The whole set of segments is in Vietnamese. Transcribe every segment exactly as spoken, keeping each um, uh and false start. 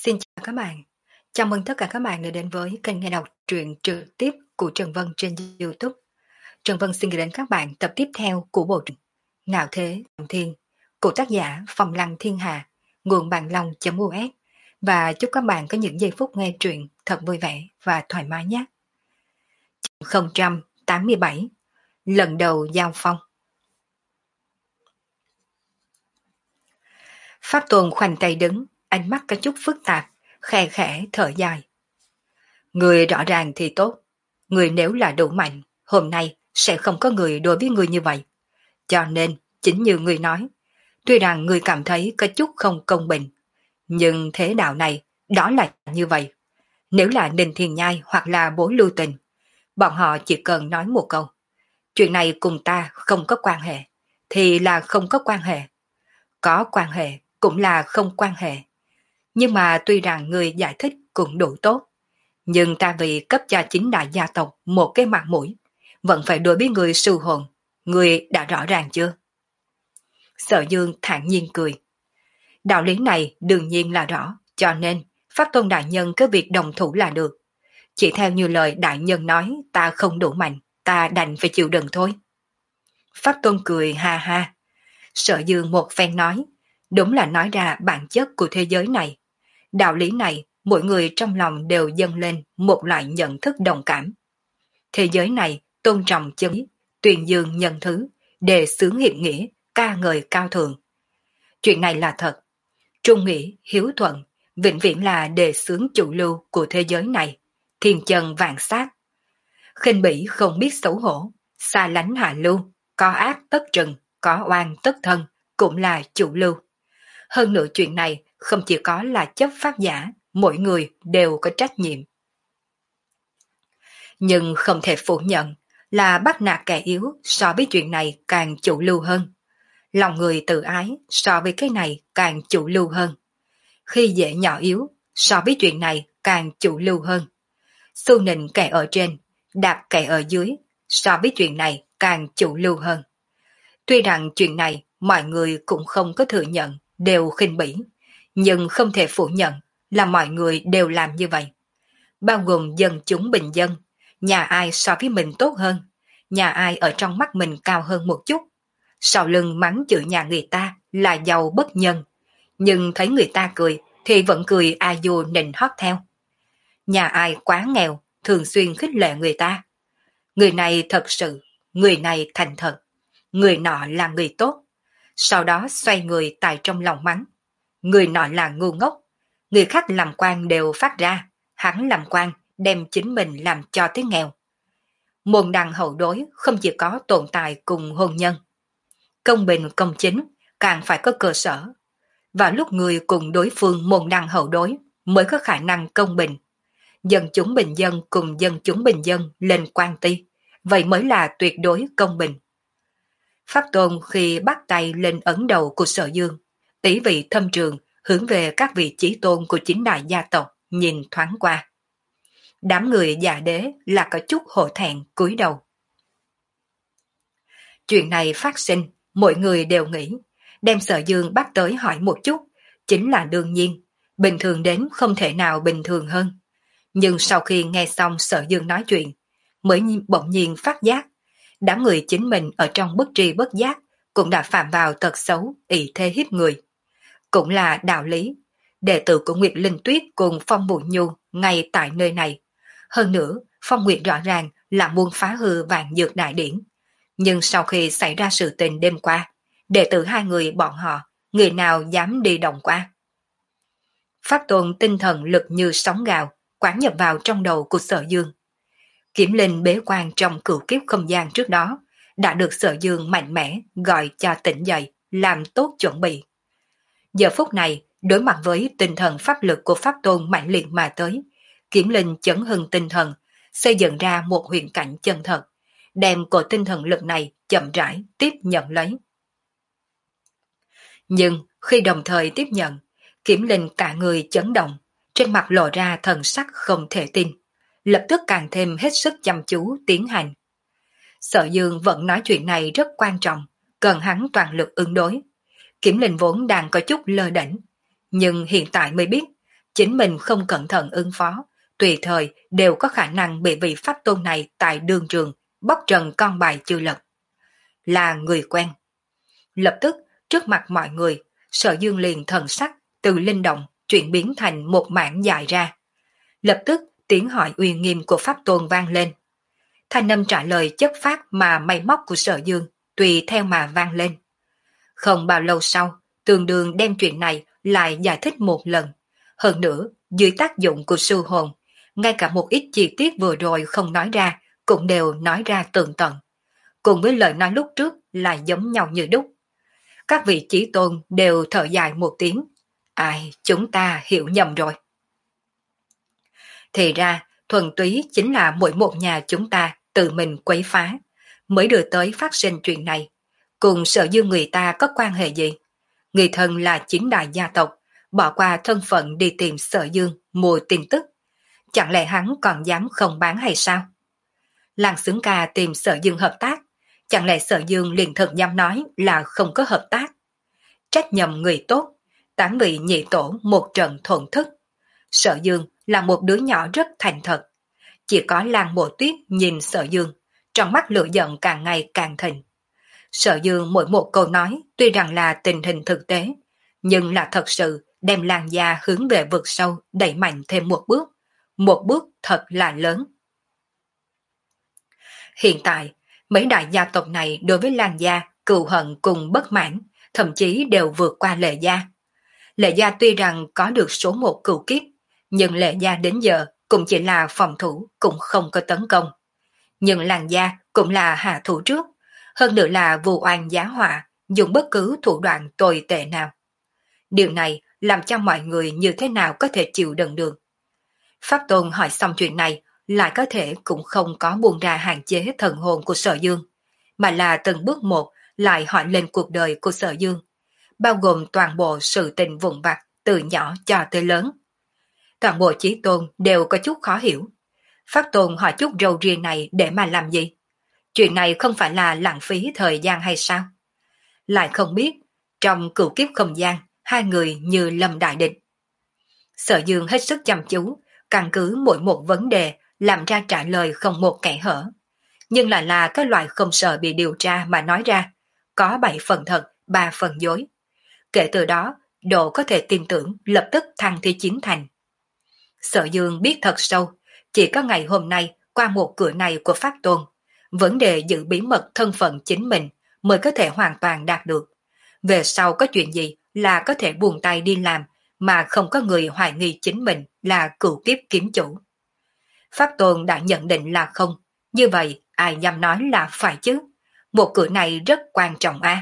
Xin chào các bạn. Chào mừng tất cả các bạn đã đến với kênh nghe đọc truyện trực tiếp của Trần Vân trên YouTube. Trần Vân xin gửi đến các bạn tập tiếp theo của bộ truyện Ngạo Thế Trọng Thiên của tác giả Phong Lăng Thiên Hà, nguồn bàn long.us, và chúc các bạn có những giây phút nghe truyện thật vui vẻ và thoải mái nhé. không tám bảy Lần đầu giao phong. Pháp Tôn khoanh tay đứng, ánh mắt có chút phức tạp, khe khẽ thở dài. Người rõ ràng thì tốt, người nếu là đủ mạnh, hôm nay sẽ không có người đối với người như vậy. Cho nên, chính như người nói, tuy rằng người cảm thấy có chút không công bình, nhưng thế đạo này, đó là như vậy. Nếu là Ninh Thiên Nhai hoặc là Bố Lưu Tình, bọn họ chỉ cần nói một câu, chuyện này cùng ta không có quan hệ, thì là không có quan hệ. Có quan hệ cũng là không quan hệ. Nhưng mà tuy rằng người giải thích cũng đủ tốt, nhưng ta vì cấp cho chính đại gia tộc một cái mặt mũi, vẫn phải đối với người sư hồn, người đã rõ ràng chưa? Sở Dương thản nhiên cười. Đạo lý này đương nhiên là rõ, cho nên Pháp Tôn đại nhân cứ việc đồng thủ là được. Chỉ theo như lời đại nhân nói, ta không đủ mạnh, ta đành phải chịu đựng thôi. Pháp Tôn cười ha ha. Sở Dương một phen nói, đúng là nói ra bản chất của thế giới này. Đạo lý này, mỗi người trong lòng đều dâng lên một loại nhận thức đồng cảm. Thế giới này tôn trọng chân lý, tuyên dương nhân thứ, đề xướng hiệp nghĩa, ca ngợi cao thượng. Chuyện này là thật. Trung nghĩa, hiếu thuận, vĩnh viễn là đề xướng chủ lưu của thế giới này, thiên chân vạn sát. Khinh bỉ không biết xấu hổ, xa lánh hạ lưu, có ác tất trừng, có oan tất thân, cũng là chủ lưu. Hơn nữa chuyện này không chỉ có là chấp pháp giả, mỗi người đều có trách nhiệm. Nhưng không thể phủ nhận là bắt nạt kẻ yếu so với chuyện này càng chủ lưu hơn. Lòng người tự ái so với cái này càng chủ lưu hơn. Khi dễ nhỏ yếu so với chuyện này càng chủ lưu hơn. Xu nịnh kẻ ở trên, đạp kẻ ở dưới so với chuyện này càng chủ lưu hơn. Tuy rằng chuyện này mọi người cũng không có thừa nhận, đều khinh bỉ, nhưng không thể phủ nhận là mọi người đều làm như vậy. Bao gồm dân chúng bình dân, nhà ai so với mình tốt hơn, nhà ai ở trong mắt mình cao hơn một chút. Sau lưng mắng chửi nhà người ta là giàu bất nhân, nhưng thấy người ta cười thì vẫn cười a du nịnh hót theo. Nhà ai quá nghèo, thường xuyên khích lệ người ta. Người này thật sự, người này thành thật, người nọ là người tốt. Sau đó xoay người tại trong lòng mắng. Người nọ là ngu ngốc, người khác làm quan đều phát ra, hắn làm quan đem chính mình làm cho tới nghèo. Môn đăng hậu đối không chỉ có tồn tại cùng hôn nhân. Công bình công chính càng phải có cơ sở. Vào lúc người cùng đối phương môn đăng hậu đối mới có khả năng công bình. Dân chúng bình dân cùng dân chúng bình dân lên quan ty, vậy mới là tuyệt đối công bình. Pháp Tôn khi bắt tay lên ấn đầu của Sở Dương, ý vị thâm trường hướng về các vị chí tôn của chính đại gia tộc nhìn thoáng qua. Đám người già đế là có chút hổ thẹn cúi đầu. Chuyện này phát sinh, mọi người đều nghĩ, đem Sở Dương bắt tới hỏi một chút, chính là đương nhiên, bình thường đến không thể nào bình thường hơn. Nhưng sau khi nghe xong Sở Dương nói chuyện, mới bỗng nhiên phát giác, đám người chính mình ở trong bất tri bất giác cũng đã phạm vào tật xấu ỷ thế hiếp người. Cũng là đạo lý, đệ tử của Nguyệt Linh Tuyết cùng Phong Bụi Nhu ngay tại nơi này. Hơn nữa, Phong Nguyệt rõ ràng là muốn phá hư vạn dược đại điển. Nhưng sau khi xảy ra sự tình đêm qua, đệ tử hai người bọn họ, người nào dám đi đồng qua. Pháp Tôn tinh thần lực như sóng gào, quán nhập vào trong đầu của Sở Dương. Kiểm linh bế quan trong cửu kiếp không gian trước đó, đã được Sở Dương mạnh mẽ gọi cho tỉnh dậy, làm tốt chuẩn bị. Giờ phút này, đối mặt với tinh thần pháp lực của Pháp Tôn mạnh liệt mà tới, Kiểm linh chấn hưng tinh thần, xây dựng ra một huyền cảnh chân thật, đem cổ tinh thần lực này chậm rãi tiếp nhận lấy. Nhưng khi đồng thời tiếp nhận, Kiểm linh cả người chấn động, trên mặt lộ ra thần sắc không thể tin, lập tức càng thêm hết sức chăm chú tiến hành. Sở Dương vẫn nói chuyện này rất quan trọng, cần hắn toàn lực ứng đối. Kiểm linh vốn đang có chút lơ đễnh, nhưng hiện tại mới biết, chính mình không cẩn thận ứng phó, tùy thời đều có khả năng bị vị pháp tôn này tại đường trường bóc trần con bài chưa lật. Là người quen. Lập tức, trước mặt mọi người, Sở Dương liền thần sắc từ linh động chuyển biến thành một mảng dài ra. Lập tức, tiếng hỏi uy nghiêm của pháp tôn vang lên. Thanh âm trả lời chất phát mà máy móc của Sở Dương tùy theo mà vang lên. Không bao lâu sau, Tường Đường đem chuyện này lại giải thích một lần. Hơn nữa, dưới tác dụng của sư hồn, ngay cả một ít chi tiết vừa rồi không nói ra, cũng đều nói ra tường tận. Cùng với lời nói lúc trước là giống nhau như đúc. Các vị chí tôn đều thở dài một tiếng. Ai, chúng ta hiểu nhầm rồi. Thì ra, thuần túy chính là mỗi một nhà chúng ta tự mình quấy phá, mới đưa tới phát sinh chuyện này. Cùng Sở Dương người ta có quan hệ gì? Người thân là chính đại gia tộc, bỏ qua thân phận đi tìm Sở Dương mua tin tức. Chẳng lẽ hắn còn dám không bán hay sao? Làng Xướng Ca tìm Sở Dương hợp tác, chẳng lẽ Sở Dương liền thật dám nói là không có hợp tác? Trách nhầm người tốt, tán bị nhị tổ một trận thuận thức. Sở Dương là một đứa nhỏ rất thành thật. Chỉ có Làng Mộ Tuyết nhìn Sở Dương, trong mắt lửa giận càng ngày càng thịnh. Sở Dương mỗi một câu nói tuy rằng là tình hình thực tế, nhưng là thật sự đem Làng gia hướng về vực sâu đẩy mạnh thêm một bước, một bước thật là lớn. Hiện tại, mấy đại gia tộc này đối với Làng gia cừu hận cùng bất mãn, thậm chí đều vượt qua Lệ gia. Lệ gia tuy rằng có được số một cửu kiếp, nhưng Lệ gia đến giờ cũng chỉ là phòng thủ, cũng không có tấn công. Nhưng Làng gia cũng là hạ thủ trước, hơn nữa là vu oan giá họa, dùng bất cứ thủ đoạn tồi tệ nào. Điều này làm cho mọi người như thế nào có thể chịu đựng được. Pháp Tôn hỏi xong chuyện này, lại có thể cũng không có buông ra hạn chế thần hồn của Sở Dương, mà là từng bước một lại hỏi lên cuộc đời của Sở Dương, bao gồm toàn bộ sự tình vụn vặt từ nhỏ cho tới lớn. Toàn bộ chí tôn đều có chút khó hiểu. Pháp Tôn hỏi chút râu ria này để mà làm gì? Chuyện này không phải là lãng phí thời gian hay sao? Lại không biết, trong cửu kiếp không gian, hai người như lâm đại địch. Sở Dương hết sức chăm chú, căn cứ mỗi một vấn đề làm ra trả lời không một kẽ hở. Nhưng lại là cái loại không sợ bị điều tra mà nói ra, có bảy phần thật, ba phần dối. Kể từ đó, độ có thể tin tưởng lập tức thăng thi chín thành. Sở Dương biết thật sâu, chỉ có ngày hôm nay qua một cửa này của Pháp Tôn, vấn đề giữ bí mật thân phận chính mình mới có thể hoàn toàn đạt được. Về sau có chuyện gì là có thể buông tay đi làm mà không có người hoài nghi chính mình là cửu kiếp kiếm chủ. Pháp Tôn đã nhận định là không, như vậy ai dám nói là phải chứ? Một cửa này rất quan trọng a. À?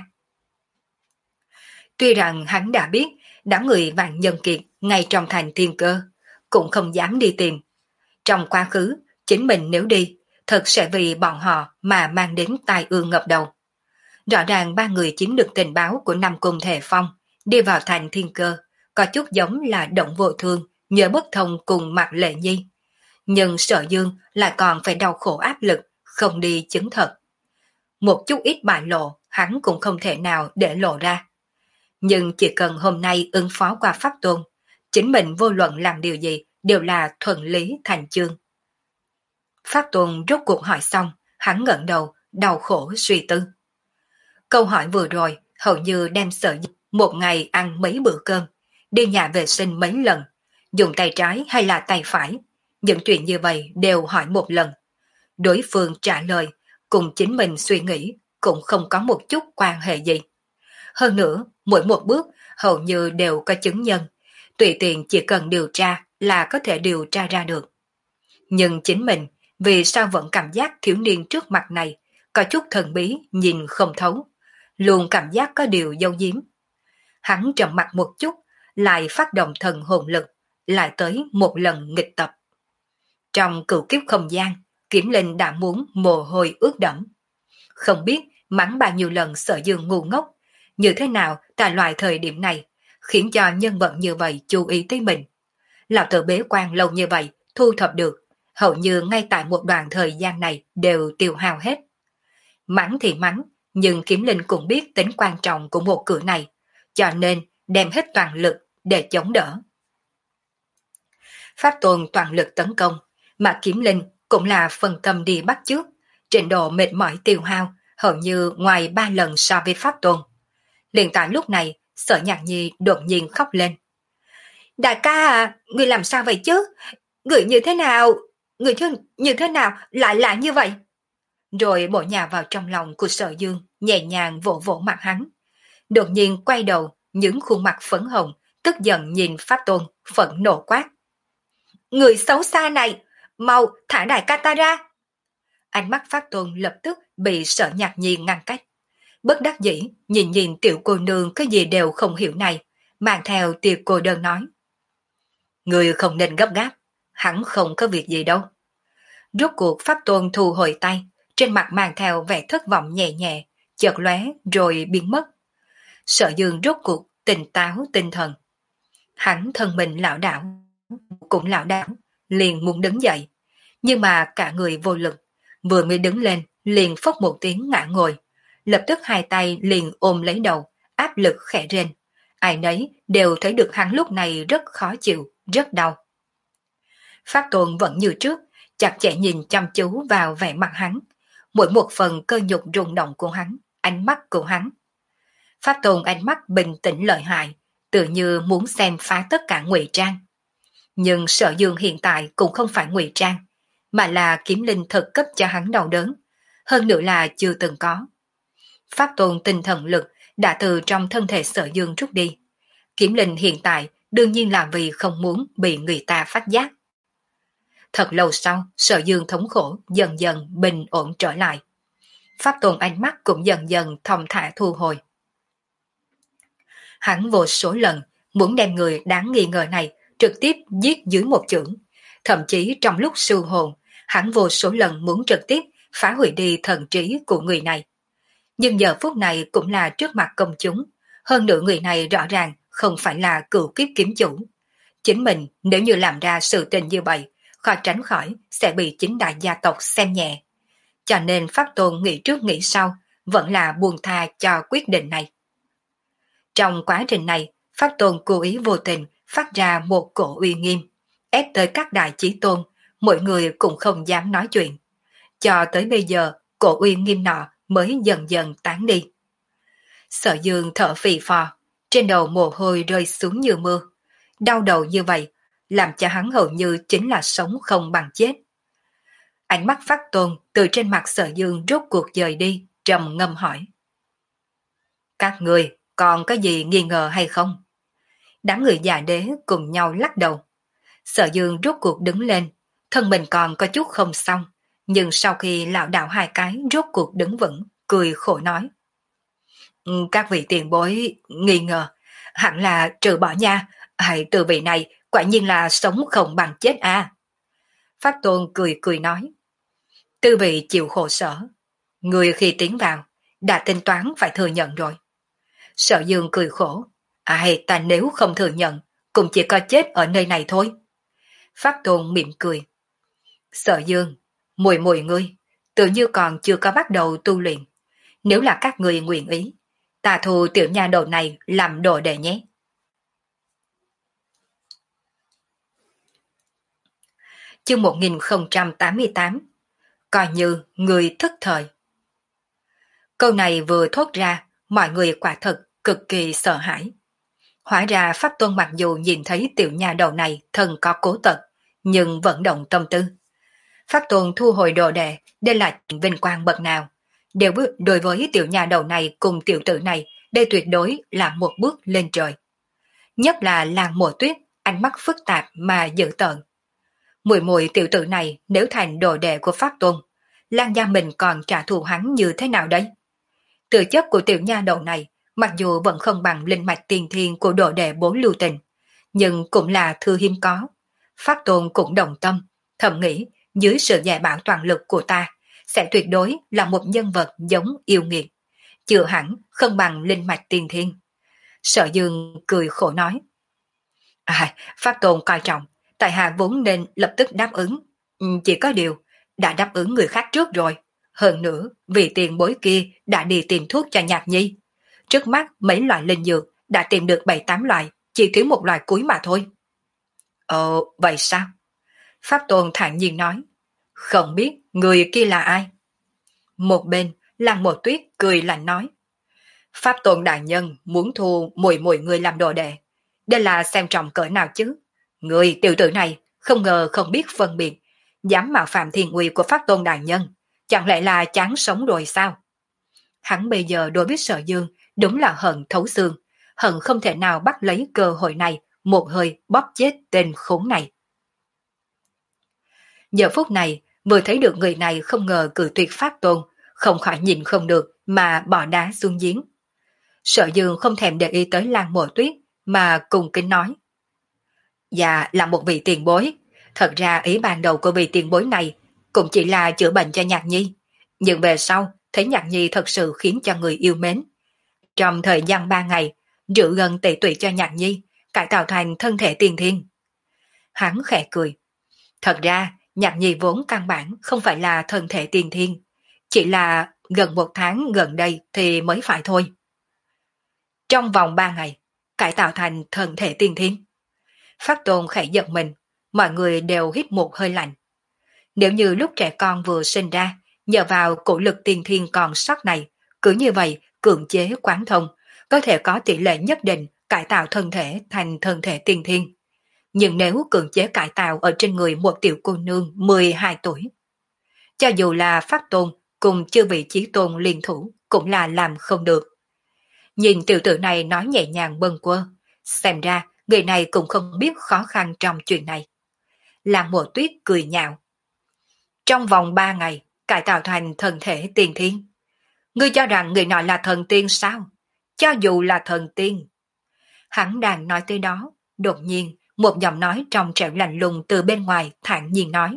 Tuy rằng hắn đã biết đám người Vạn Nhân Kiệt ngay trong thành Thiên Cơ, cũng không dám đi tìm. Trong quá khứ, chính mình nếu đi, thật sẽ vì bọn họ mà mang đến tai ương ngập đầu. Rõ ràng ba người chiếm được tình báo của Nam Cung Thể Phong, đi vào thành Thiên Cơ, có chút giống là Động Vô Thương, nhớ bất thông cùng Mạc Lệ Nhi. Nhưng Sở Dương lại còn phải đau khổ áp lực, không đi chứng thật. Một chút ít bại lộ, hắn cũng không thể nào để lộ ra. Nhưng chỉ cần hôm nay ứng phó qua Pháp Tôn, chính mình vô luận làm điều gì đều là thuận lý thành chương. Pháp Tôn rốt cuộc hỏi xong, hắn ngẩng đầu, đau khổ suy tư. Câu hỏi vừa rồi hầu như đem Sở Dương một ngày ăn mấy bữa cơm, đi nhà vệ sinh mấy lần, dùng tay trái hay là tay phải, những chuyện như vậy đều hỏi một lần. Đối phương trả lời, cùng chính mình suy nghĩ cũng không có một chút quan hệ gì. Hơn nữa, mỗi một bước hầu như đều có chứng nhân, tùy tiện chỉ cần điều tra là có thể điều tra ra được. Nhưng chính mình, vì sao vẫn cảm giác thiếu niên trước mặt này, có chút thần bí, nhìn không thấu, luôn cảm giác có điều giấu giếm. Hắn trầm mặt một chút, lại phát động thần hồn lực, lại tới một lần nghịch tập. Trong cửu kiếp không gian, Kiếm Linh đã muốn mồ hôi ướt đẫm. Không biết mắng bao nhiêu lần Sở Dương ngu ngốc, như thế nào tại loại thời điểm này, khiến cho nhân vật như vậy chú ý tới mình. Lão tử bế quan lâu như vậy, thu thập được, hầu như ngay tại một đoạn thời gian này đều tiêu hao hết. Mắng thì mắng, nhưng Kiếm Linh cũng biết tính quan trọng của một cửa này, cho nên đem hết toàn lực để chống đỡ. Pháp Tôn toàn lực tấn công, mà Kiếm Linh cũng là phần tâm đi bắt chước, trình độ mệt mỏi tiêu hao hầu như ngoài ba lần so với Pháp Tôn. Liền tại lúc này, Sở Nhạc Nhi đột nhiên khóc lên. Đại ca à, người làm sao vậy chứ? Người như thế nào? Người như, như thế nào lại là như vậy? Rồi bộ nhà vào trong lòng của Sở Dương, nhẹ nhàng vỗ vỗ mặt hắn. Đột nhiên quay đầu, những khuôn mặt phấn hồng, tức giận nhìn Pháp Tôn, phẫn nộ quát. Người xấu xa này, mau thả đại ca ta ra. Ánh mắt Pháp Tôn lập tức bị Sở Nhạc Nhi ngăn cách. Bất đắc dĩ, nhìn nhìn tiểu cô nương cái gì đều không hiểu này, mang theo tiểu cô đơn nói. Người không nên gấp gáp, hắn không có việc gì đâu. Rốt cuộc Pháp Tôn thu hồi tay, trên mặt mang theo vẻ thất vọng nhẹ nhẹ, chợt lóe rồi biến mất. Sở Dương rốt cuộc tỉnh táo tinh thần. Hắn thân mình lảo đảo, cũng lảo đảo, liền muốn đứng dậy, nhưng mà cả người vô lực, vừa mới đứng lên liền phốc một tiếng ngã ngồi, lập tức hai tay liền ôm lấy đầu, áp lực khẽ rên. Ai nấy đều thấy được hắn lúc này rất khó chịu, rất đau. Pháp Tôn vẫn như trước, chặt chẽ nhìn chăm chú vào vẻ mặt hắn, mỗi một phần cơ nhục rung động của hắn, ánh mắt của hắn. Pháp Tôn ánh mắt bình tĩnh lợi hại, tự như muốn xem phá tất cả ngụy trang. Nhưng Sở Dương hiện tại cũng không phải ngụy trang, mà là kiếm linh thực cấp cho hắn đau đớn, hơn nữa là chưa từng có. Pháp Tôn tinh thần lực đã từ trong thân thể Sở Dương rút đi. Kiếm linh hiện tại đương nhiên là vì không muốn bị người ta phát giác. Thật lâu sau, Sở Dương thống khổ dần dần bình ổn trở lại. Pháp Tôn ánh mắt cũng dần dần thong thả thu hồi. Hắn vô số lần muốn đem người đáng nghi ngờ này trực tiếp giết dưới một chưởng. Thậm chí trong lúc siêu hồn, hắn vô số lần muốn trực tiếp phá hủy đi thần trí của người này. Nhưng giờ phút này cũng là trước mặt công chúng. Hơn nữa người này rõ ràng không phải là cựu kiếp kiếm chủ. Chính mình nếu như làm ra sự tình như vậy, khó tránh khỏi sẽ bị chính đại gia tộc xem nhẹ. Cho nên Pháp Tôn nghĩ trước nghĩ sau, vẫn là buông tha cho quyết định này. Trong quá trình này, Pháp Tôn cố ý vô tình phát ra một cổ uy nghiêm, ép tới các đại chí tôn, mọi người cũng không dám nói chuyện. Cho tới bây giờ, cổ uy nghiêm nọ mới dần dần tán đi. Sở Dương thở phì phò, trên đầu mồ hôi rơi xuống như mưa. Đau đầu như vậy, làm cho hắn hầu như chính là sống không bằng chết. Ánh mắt Pháp Tôn từ trên mặt Sở Dương rốt cuộc dời đi, trầm ngâm hỏi. Các người còn có gì nghi ngờ hay không? Đám người già đế cùng nhau lắc đầu. Sở Dương rốt cuộc đứng lên, thân mình còn có chút không xong, nhưng sau khi lão đạo hai cái rốt cuộc đứng vững, cười khổ nói. Các vị tiền bối nghi ngờ, hẳn là trừ bỏ nha, hay từ vị này quả nhiên là sống không bằng chết à. Pháp Tôn cười cười nói. Tư vị chịu khổ sở, người khi tiến vào, đã tính toán phải thừa nhận rồi. Sở Dương cười khổ. Ai ta nếu không thừa nhận, cũng chỉ có chết ở nơi này thôi. Pháp Tôn mỉm cười. Sở Dương, mùi mùi ngươi, tự như còn chưa có bắt đầu tu luyện. Nếu là các người nguyện ý, ta thu tiểu nha đầu này làm đồ đệ nhé. Chương một nghìn không trăm tám mươi tám. Coi như người thức thời. Câu này vừa thốt ra, mọi người quả thật cực kỳ sợ hãi. Hóa ra Pháp Tôn mặc dù nhìn thấy tiểu nha đầu này thân có cố tật, nhưng vẫn động tâm tư. Pháp Tôn thu hồi đồ đệ, đây là vinh quang bậc nào. Đều đối với tiểu nha đầu này cùng tiểu tử này, đây tuyệt đối là một bước lên trời. Nhất là Làng Mùa Tuyết, ánh mắt phức tạp mà dữ tợn. Mùi mùi tiểu tử này nếu thành đồ đệ của Pháp Tôn, Lan gia mình còn trả thù hắn như thế nào đấy? Tự chất của tiểu nha đầu này, mặc dù vẫn không bằng linh mạch tiền thiên của đồ đệ Bố Lưu Tình, nhưng cũng là thư hiếm có. Pháp Tôn cũng đồng tâm, thầm nghĩ dưới sự dạy bảo toàn lực của ta, sẽ tuyệt đối là một nhân vật giống yêu nghiệt, chưa hẳn không bằng linh mạch tiền thiên. Sở Dương cười khổ nói. À, Pháp Tôn coi trọng, tại hạ vốn nên lập tức đáp ứng, chỉ có điều, đã đáp ứng người khác trước rồi. Hơn nữa, vì tiền bối kia đã đi tìm thuốc cho Nhạc Nhi. Trước mắt mấy loại linh dược đã tìm được bảy tám loại, chỉ thiếu một loại cuối mà thôi. Ồ, vậy sao? Pháp Tôn thản nhiên nói. Không biết người kia là ai? Một bên, Lăng Mộ Tuyết cười lạnh nói. Pháp Tôn đại nhân muốn thu mùi mùi người làm đồ đệ. Đây là xem trọng cỡ nào chứ? Người tiểu tử này không ngờ không biết phân biệt, dám mạo phạm thiên uy của Pháp Tôn đại nhân. Chẳng lẽ là chán sống rồi sao? Hắn bây giờ đối với Sở Dương đúng là hận thấu xương, hận không thể nào bắt lấy cơ hội này một hơi bóp chết tên khốn này. Giờ phút này, vừa thấy được người này không ngờ cự tuyệt Pháp Tôn, không khỏi nhìn không được mà bỏ đá xuống giếng. Sở Dương không thèm để ý tới Lan Mộ Tuyết mà cùng kính nói. Dạ là một vị tiền bối, thật ra ý ban đầu của vị tiền bối này cũng chỉ là chữa bệnh cho Nhạc Nhi, nhưng về sau thấy Nhạc Nhi thật sự khiến cho người yêu mến. Trong thời gian ba ngày, rượu gần tẩy tụy cho Nhạc Nhi, cải tạo thành thân thể tiên thiên. Hắn khẽ cười. Thật ra, Nhạc Nhi vốn căn bản không phải là thân thể tiên thiên, chỉ là gần một tháng gần đây thì mới phải thôi. Trong vòng ba ngày, cải tạo thành thân thể tiên thiên. Pháp Tôn khẽ giật mình, mọi người đều hít một hơi lạnh. Nếu như lúc trẻ con vừa sinh ra, nhờ vào cổ lực tiên thiên còn sót này, cứ như vậy cưỡng chế quán thông, có thể có tỷ lệ nhất định cải tạo thân thể thành thân thể tiên thiên. Nhưng nếu cưỡng chế cải tạo ở trên người một tiểu cô nương mười hai tuổi, cho dù là Pháp Tôn cùng chư vị chí tôn liên thủ cũng là làm không được. Nhìn tiểu tử này nói nhẹ nhàng bâng quơ, xem ra người này cũng không biết khó khăn trong chuyện này. Làng Mộ Tuyết cười nhạo. Trong vòng ba ngày, cải tạo thành thân thể tiên thiên. Ngươi cho rằng người nọ là thần tiên sao? Cho dù là thần tiên. Hắn đang nói tới đó, đột nhiên một giọng nói trong trẻo lạnh lùng từ bên ngoài thản nhiên nói.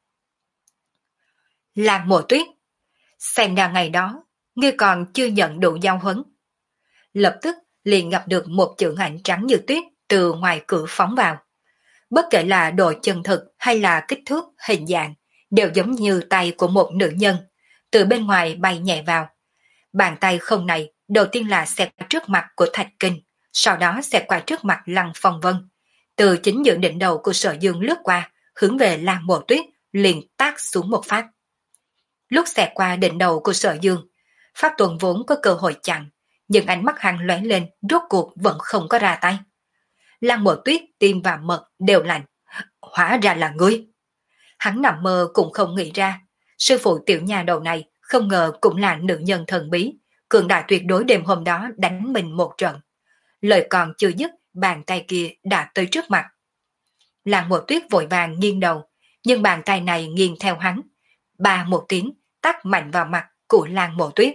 Làng Mộ Tuyết, xem ra ngày đó, ngươi còn chưa nhận đủ giao huấn. Lập tức liền gặp được một chữ ảnh trắng như tuyết từ ngoài cửa phóng vào. Bất kể là độ chân thực hay là kích thước, hình dạng, đều giống như tay của một nữ nhân, từ bên ngoài bay nhẹ vào. Bàn tay không này đầu tiên là xẹt qua trước mặt của Thạch Kinh, sau đó xẹt qua trước mặt Lăng Phong Vân. Từ chính giữa đỉnh đầu của Sở Dương lướt qua, hướng về Lăng Mộ Tuyết, liền tác xuống một phát. Lúc xẹt qua đỉnh đầu của Sở Dương, Pháp Tuần vốn có cơ hội chặn, nhưng ánh mắt hắn lóe lên, rốt cuộc vẫn không có ra tay. Lăng Mộ Tuyết tim và mật đều lạnh. Hóa ra là ngươi. Hắn nằm mơ cũng không nghĩ ra, sư phụ tiểu nhà đầu này không ngờ cũng là nữ nhân thần bí, cường đại tuyệt đối đêm hôm đó đánh mình một trận. Lời còn chưa dứt, bàn tay kia đã tới trước mặt. Lăng Mộ Tuyết vội vàng nghiêng đầu, nhưng bàn tay này nghiêng theo hắn. Ba một tiếng, tát mạnh vào mặt của Lăng Mộ Tuyết.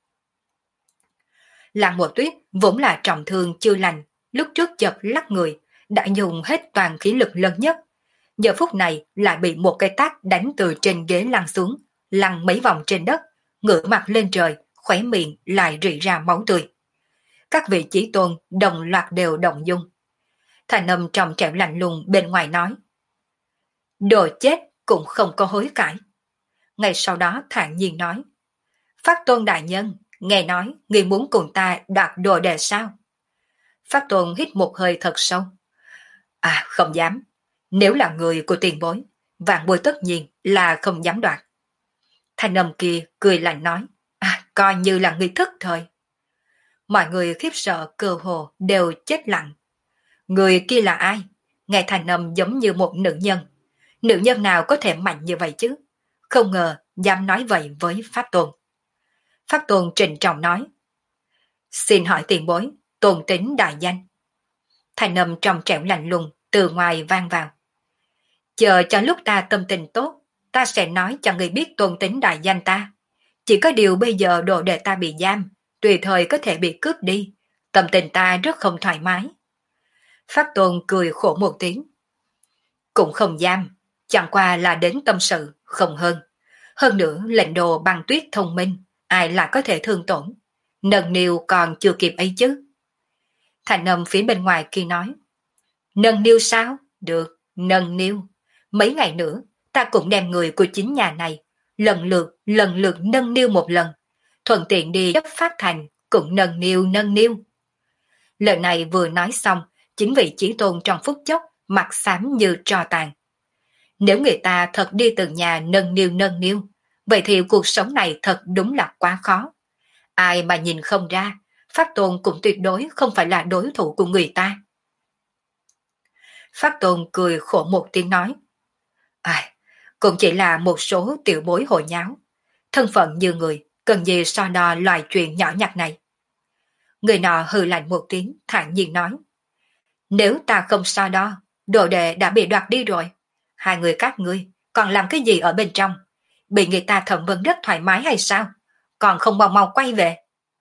Lăng Mộ Tuyết vốn là trọng thương chưa lành, lúc trước chợt lắc người, đã dùng hết toàn khí lực lớn nhất. Giờ phút này lại bị một cái tát đánh từ trên ghế lăn xuống, lăn mấy vòng trên đất, ngửa mặt lên trời, khóe miệng lại rỉ ra máu tươi. Các vị chí tôn đồng loạt đều động dung. Thành âm trong trẻo lạnh lùng bên ngoài nói. Đồ chết cũng không có hối cải. Ngay sau đó thản nhiên nói. Pháp Tôn đại nhân, nghe nói người muốn cùng ta đoạt đồ đề sao? Pháp Tôn hít một hơi thật sâu. À không dám, nếu là người của tiền bối, vạn bối tất nhiên là không dám đoạt. Thanh âm kia cười lạnh nói. À coi như là người thức thời. Mọi người khiếp sợ cơ hồ đều chết lặng. Người kia là ai? Nghe thanh âm giống như một nữ nhân. Nữ nhân nào có thể mạnh như vậy chứ? Không ngờ dám nói vậy với Pháp Tôn. Pháp Tôn trịnh trọng nói. Xin hỏi tiền bối, tôn tính đại danh. Thanh âm trong trẻo lạnh lùng từ ngoài vang vào. Chờ cho lúc ta tâm tình tốt, ta sẽ nói cho người biết tôn tính đại danh ta. Chỉ có điều bây giờ đồ đệ ta bị giam, tùy thời có thể bị cướp đi. Tâm tình ta rất không thoải mái. Pháp Tôn cười khổ một tiếng. Cũng không giam, chẳng qua là đến tâm sự, không hơn. Hơn nữa lệnh đồ băng tuyết thông minh, ai là có thể thương tổn. Nâng niu còn chưa kịp ấy chứ. Thành âm phía bên ngoài kia nói. Nâng niu sao? Được, nâng niu. Mấy ngày nữa, ta cũng đem người của chính nhà này, lần lượt, lần lượt nâng niu một lần. Thuận tiện đi chấp phát thành, cũng nâng niu nâng niu. Lời này vừa nói xong, chính vị chí tôn trong phút chốc mặt xám như tro tàn. Nếu người ta thật đi từng nhà nâng niu nâng niu, vậy thì cuộc sống này thật đúng là quá khó. Ai mà nhìn không ra, Pháp Tôn cũng tuyệt đối không phải là đối thủ của người ta. Pháp Tôn cười khổ một tiếng nói. Ai, cũng chỉ là một số tiểu bối hội nháo. Thân phận như người, cần gì so đo loài chuyện nhỏ nhặt này. Người nọ hừ lạnh một tiếng, thản nhiên nói. Nếu ta không so đo, đồ đệ đã bị đoạt đi rồi. Hai người các ngươi còn làm cái gì ở bên trong? Bị người ta thẩm vấn rất thoải mái hay sao? Còn không mau mau quay về.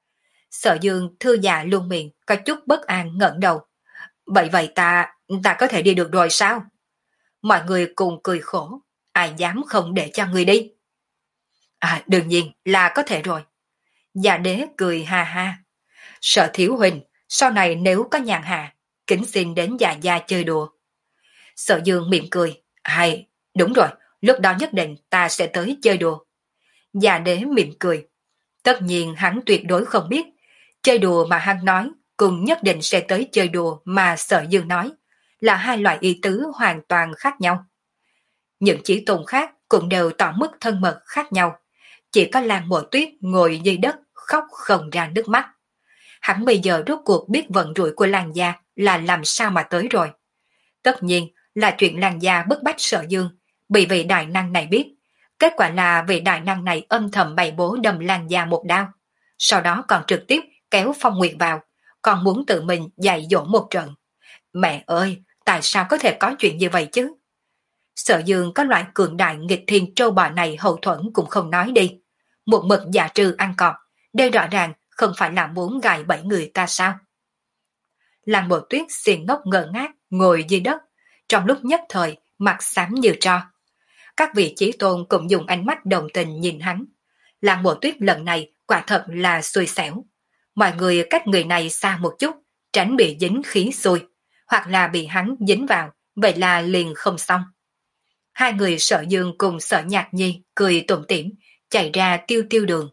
Sở Dương thư dạ luôn miệng, có chút bất an ngẩng đầu. Vậy vậy ta, ta có thể đi được rồi sao? Mọi người cùng cười khổ, ai dám không để cho người đi. À, đương nhiên là có thể rồi. Già đế cười ha ha. Sở thiếu huynh, sau này nếu có nhàn hạ, kính xin đến già gia chơi đùa. Sở Dương mỉm cười. Hay, đúng rồi, lúc đó nhất định ta sẽ tới chơi đùa. Già đế mỉm cười. Tất nhiên hắn tuyệt đối không biết, chơi đùa mà hắn nói, cùng nhất định sẽ tới chơi đùa mà Sở Dương nói, là hai loại ý tứ hoàn toàn khác nhau. Những chỉ tồn khác cũng đều tỏ mức thân mật khác nhau. Chỉ có Lan Mộ Tuyết ngồi dưới đất khóc không ra nước mắt. Hắn bây giờ rốt cuộc biết vận rủi của Lan gia là làm sao mà tới rồi. Tất nhiên là chuyện Lan gia bức bách Sở Dương, bị vị đại năng này biết. Kết quả là vị đại năng này âm thầm bày bố đâm Lan gia một đao. Sau đó còn trực tiếp kéo Phong Nguyệt vào, còn muốn tự mình dạy dỗ một trận. Mẹ ơi, tại sao có thể có chuyện như vậy chứ? Sở Dương có loại cường đại nghịch thiên trâu bò này hậu thuẫn cũng không nói đi. Một mực giả trừ ăn cọp, đây rõ ràng không phải là muốn gài bẫy người ta sao? Lăng Bộ Tuyết xiên ngốc ngơ ngác ngồi dưới đất, trong lúc nhất thời mặt xám như tro. Các vị chí tôn cũng dùng ánh mắt đồng tình nhìn hắn. Lăng Bộ Tuyết lần này quả thật là xui xẻo. Mọi người cách người này xa một chút, tránh bị dính khí xui, hoặc là bị hắn dính vào, vậy là liền không xong. Hai người Sở Dương cùng Sở Nhạc Nhi cười tủm tỉm, chạy ra tiêu tiêu đường.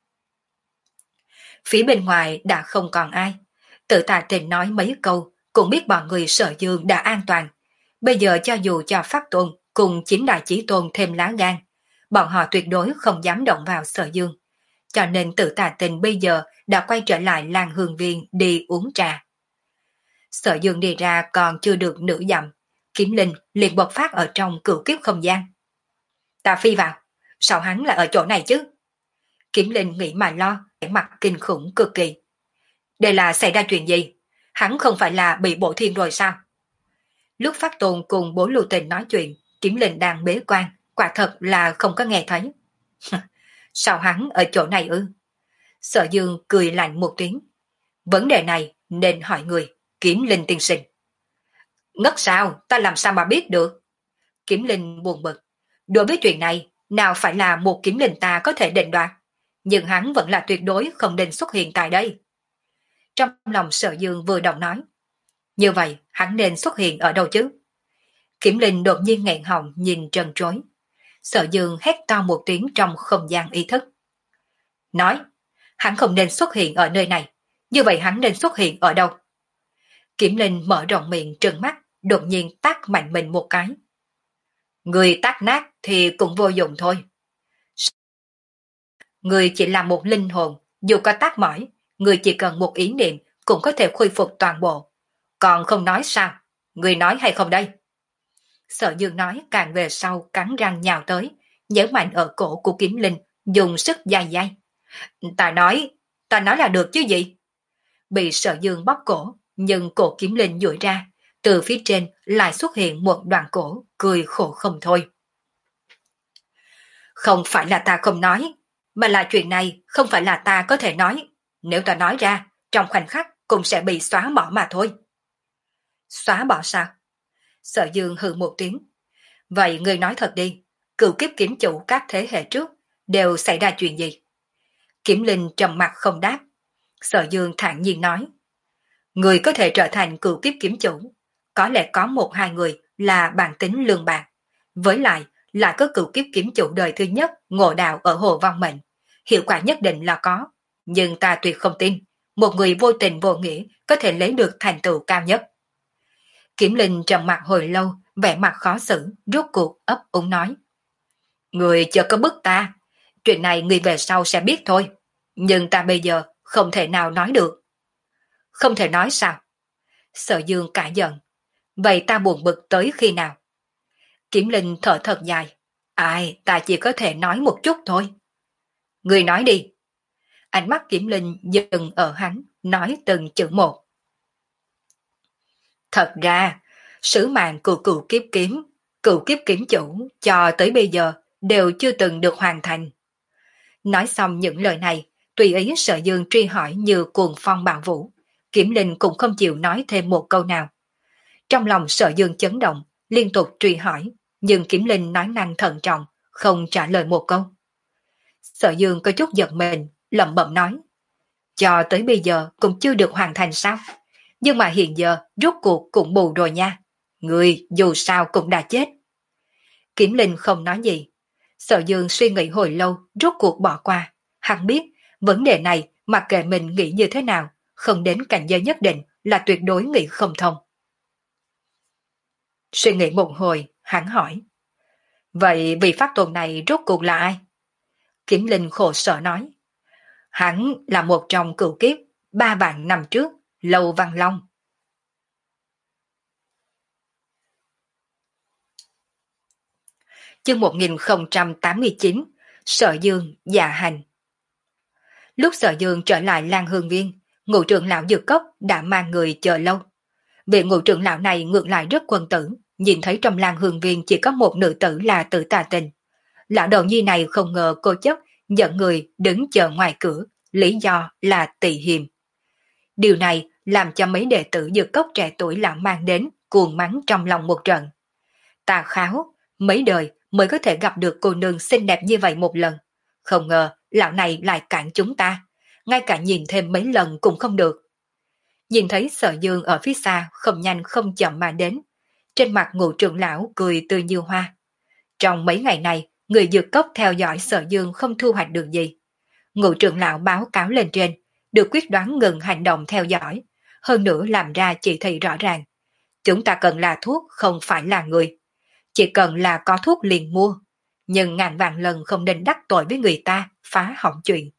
Phía bên ngoài đã không còn ai. Tự Tà Tình nói mấy câu, cũng biết bọn người Sở Dương đã an toàn. Bây giờ cho dù cho Pháp Tôn cùng chính đại chí tôn thêm lá gan, bọn họ tuyệt đối không dám động vào Sở Dương. Cho nên Tự Tà Tình bây giờ đã quay trở lại Lan Hương Viên đi uống trà. Sở Dương đi ra còn chưa được nửa dặm, Kiếm Linh liền bộc phát ở trong cửu kiếp không gian. Ta phi vào, sao hắn lại ở chỗ này chứ? Kiếm Linh nghĩ mà lo, mặt kinh khủng cực kỳ. Đây là xảy ra chuyện gì? Hắn không phải là bị bộ thiên rồi sao? Lúc Pháp Tôn cùng bố Lưu Tình nói chuyện, Kiếm Linh đang bế quan, quả thật là không có nghe thấy. Sao hắn ở chỗ này ư? Sở Dương cười lạnh một tiếng. Vấn đề này nên hỏi người, Kiếm Linh tiên sinh. Ngất sao, ta làm sao mà biết được? Kiếm Linh buồn bực. Đối với chuyện này, nào phải là một Kiếm Linh ta có thể định đoạt, nhưng hắn vẫn là tuyệt đối không nên xuất hiện tại đây. Trong lòng Sở Dương vừa động nói. Như vậy, hắn nên xuất hiện ở đâu chứ? Kiếm Linh đột nhiên nghẹn họng nhìn trần trối. Sở Dương hét to một tiếng trong không gian ý thức. Nói, hắn không nên xuất hiện ở nơi này, như vậy hắn nên xuất hiện ở đâu? Kiếm Linh mở rộng miệng trừng mắt, đột nhiên tát mạnh mình một cái. Người tát nát thì cũng vô dụng thôi. Người chỉ là một linh hồn, dù có tát mỏi, người chỉ cần một ý niệm cũng có thể khôi phục toàn bộ. Còn không nói sao? Người nói hay không đây? Sở Dương nói càng về sau cắn răng nhào tới, nhớ mạnh ở cổ của Kiếm Linh, dùng sức dai dai. Ta nói, ta nói là được chứ gì? Bị Sở Dương bóp cổ, nhưng cổ Kiếm Linh duỗi ra, từ phía trên lại xuất hiện một đoạn cổ, cười khổ không thôi. Không phải là ta không nói, mà là chuyện này không phải là ta có thể nói. Nếu ta nói ra, trong khoảnh khắc cũng sẽ bị xóa bỏ mà thôi. Xóa bỏ sao? Sở Dương hừ một tiếng. Vậy ngươi nói thật đi, cựu kiếp kiếm chủ các thế hệ trước đều xảy ra chuyện gì? Kiếm Linh trầm mặt không đáp. Sở Dương thản nhiên nói. Người có thể trở thành cựu kiếp kiếm chủ, có lẽ có một hai người là bản tính lương bạc. Với lại là có cựu kiếp kiếm chủ đời thứ nhất ngộ đạo ở Hồ Văn Mệnh. Hiệu quả nhất định là có, nhưng ta tuyệt không tin một người vô tình vô nghĩa có thể lấy được thành tựu cao nhất. Kiểm Linh trầm mặt hồi lâu, vẻ mặt khó xử, rốt cuộc ấp úng nói. Người chưa có bức ta, chuyện này người về sau sẽ biết thôi, nhưng ta bây giờ không thể nào nói được. Không thể nói sao? Sở Dương cả giận. Vậy ta buồn bực tới khi nào? Kiểm Linh thở thật dài. Ai, ta chỉ có thể nói một chút thôi. Người nói đi. Ánh mắt Kiểm Linh dừng ở hắn, nói từng chữ một. Thật ra, sứ mạng của cựu kiếp kiếm, cựu kiếp kiếm chủ cho tới bây giờ đều chưa từng được hoàn thành. Nói xong những lời này, tùy ý Sở Dương truy hỏi như cuồng phong bạo vũ. Kiểm Linh cũng không chịu nói thêm một câu nào. Trong lòng Sở Dương chấn động, liên tục truy hỏi, nhưng Kiểm Linh nói năng thận trọng, không trả lời một câu. Sở Dương có chút giật mình, lẩm bẩm nói. Cho tới bây giờ cũng chưa được hoàn thành sao? Nhưng mà hiện giờ rốt cuộc cũng bù rồi nha. Người dù sao cũng đã chết. Kiểm Linh không nói gì. Sở Dương suy nghĩ hồi lâu, rốt cuộc bỏ qua. Hắn biết, vấn đề này mặc kệ mình nghĩ như thế nào, không đến cảnh giới nhất định là tuyệt đối nghĩ không thông. Suy nghĩ một hồi, hắn hỏi. Vậy vị pháp tôn này rốt cuộc là ai? Kiểm Linh khổ sở nói. Hắn là một trong cựu kiếp, ba vạn năm trước, Lâu Văn Long. Chương một nghìn không trăm tám mươi chín, Sở Dương dạ hành. Lúc Sở Dương trở lại Lan Hương Viên, ngũ trưởng lão Dược Cốc đã mang người chờ lâu. Vị ngũ trưởng lão này ngược lại rất quân tử, nhìn thấy trong Lan Hương Viên chỉ có một nữ tử là Tử Tà Tình. Lão đầu nhi này không ngờ cô chấp dẫn người đứng chờ ngoài cửa, lý do là tỳ hiềm. Điều này làm cho mấy đệ tử Dược Cốc trẻ tuổi lão mang đến cuồng mắng trong lòng một trận. Tà kháo, mấy đời mới có thể gặp được cô nương xinh đẹp như vậy một lần. Không ngờ lão này lại cản chúng ta, ngay cả nhìn thêm mấy lần cũng không được. Nhìn thấy Sở Dương ở phía xa không nhanh không chậm mà đến, trên mặt ngũ trưởng lão cười tươi như hoa. Trong mấy ngày này, người Dược Cốc theo dõi Sở Dương không thu hoạch được gì. Ngũ trưởng lão báo cáo lên trên, được quyết đoán ngừng hành động theo dõi, hơn nữa làm ra chỉ thị rõ ràng. Chúng ta cần là thuốc không phải là người. Chỉ cần là có thuốc liền mua, nhưng ngàn vạn lần không nên đắc tội với người ta, phá hỏng chuyện.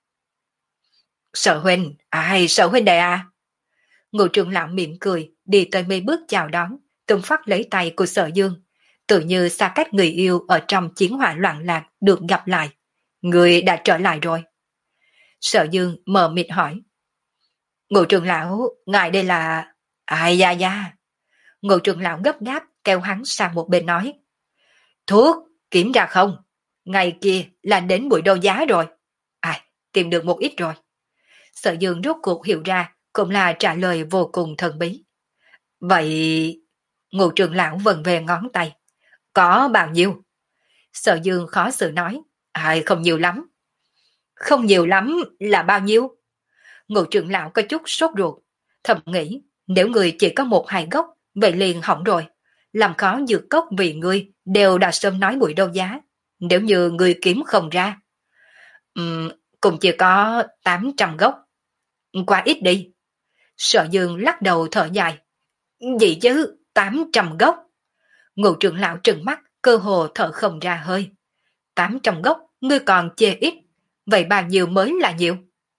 Sở huynh, ai sở huynh đệ à? Ngũ trưởng lão mỉm cười, đi tới mấy bước chào đón, tung phát lấy tay của Sở Dương, tự như xa cách người yêu ở trong chiến hỏa loạn lạc được gặp lại. Người đã trở lại rồi. Sở Dương mờ mịt hỏi. Ngũ trưởng lão, ngài đây là... Ai da da. Ngũ trưởng lão gấp gáp kéo hắn sang một bên nói. Thuốc, kiểm ra không? Ngày kia là đến buổi đấu giá rồi. À, tìm được một ít rồi. Sở Dương rốt cuộc hiểu ra cũng là trả lời vô cùng thần bí. Vậy... Ngũ trưởng lão vần về ngón tay. Có bao nhiêu? Sở Dương khó xử nói. À, không nhiều lắm. Không nhiều lắm là bao nhiêu? Ngũ trưởng lão có chút sốt ruột. Thầm nghĩ, nếu người chỉ có một hai gốc, vậy liền hỏng rồi. Làm khó Dược Cốc vì ngươi đều đã sớm nói buổi đấu giá. Nếu như ngươi kiếm không ra, um, cũng chỉ có tám trăm gốc. Quá ít đi. Sở Dương lắc đầu thở dài. Gì chứ, tám trăm gốc. Ngũ trưởng lão trừng mắt, cơ hồ thở không ra hơi. tám trăm gốc, ngươi còn chê ít. Vậy bao nhiêu mới là nhiều?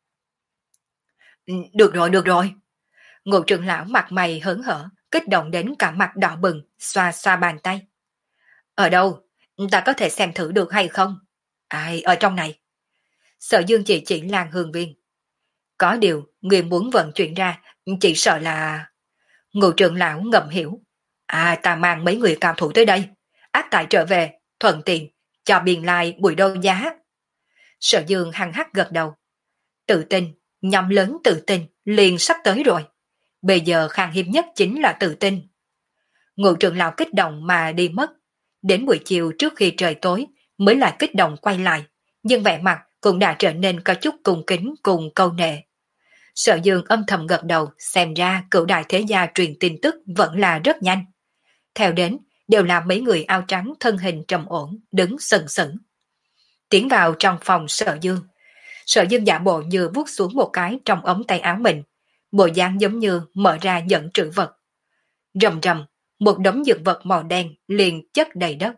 Được rồi, được rồi. Ngũ trưởng lão mặt mày hớn hở, kích động đến cả mặt đỏ bừng, xoa xoa bàn tay. Ở đâu? Ta có thể xem thử được hay không? Ai, ở trong này. Sở Dương chỉ chỉ Lan Hương Viên. Có điều, người muốn vận chuyển ra, chỉ sợ là... Ngũ trưởng lão ngầm hiểu. À, ta mang mấy người cao thủ tới đây. Ác tại trở về, thuận tiện, cho biên lai buổi đấu giá. Sở Dương hăng hắc gật đầu. Tự tin, nhóm lớn tự tin, liền sắp tới rồi. Bây giờ khan hiếm nhất chính là tự tin. Ngũ trưởng lão kích động mà đi mất. Đến buổi chiều trước khi trời tối mới lại kích động quay lại, nhưng vẻ mặt cũng đã trở nên có chút cung kính cùng câu nệ. Sở Dương âm thầm gật đầu, xem ra cửu đại thế gia truyền tin tức vẫn là rất nhanh. Theo đến, đều là mấy người áo trắng thân hình trầm ổn, đứng sừng sững. Tiến vào trong phòng Sở Dương. Sở Dương giả bộ như vuốt xuống một cái trong ống tay áo mình, bộ dáng giống như mở ra nhận trữ vật. Rầm rầm, một đống dược vật màu đen liền chất đầy đất.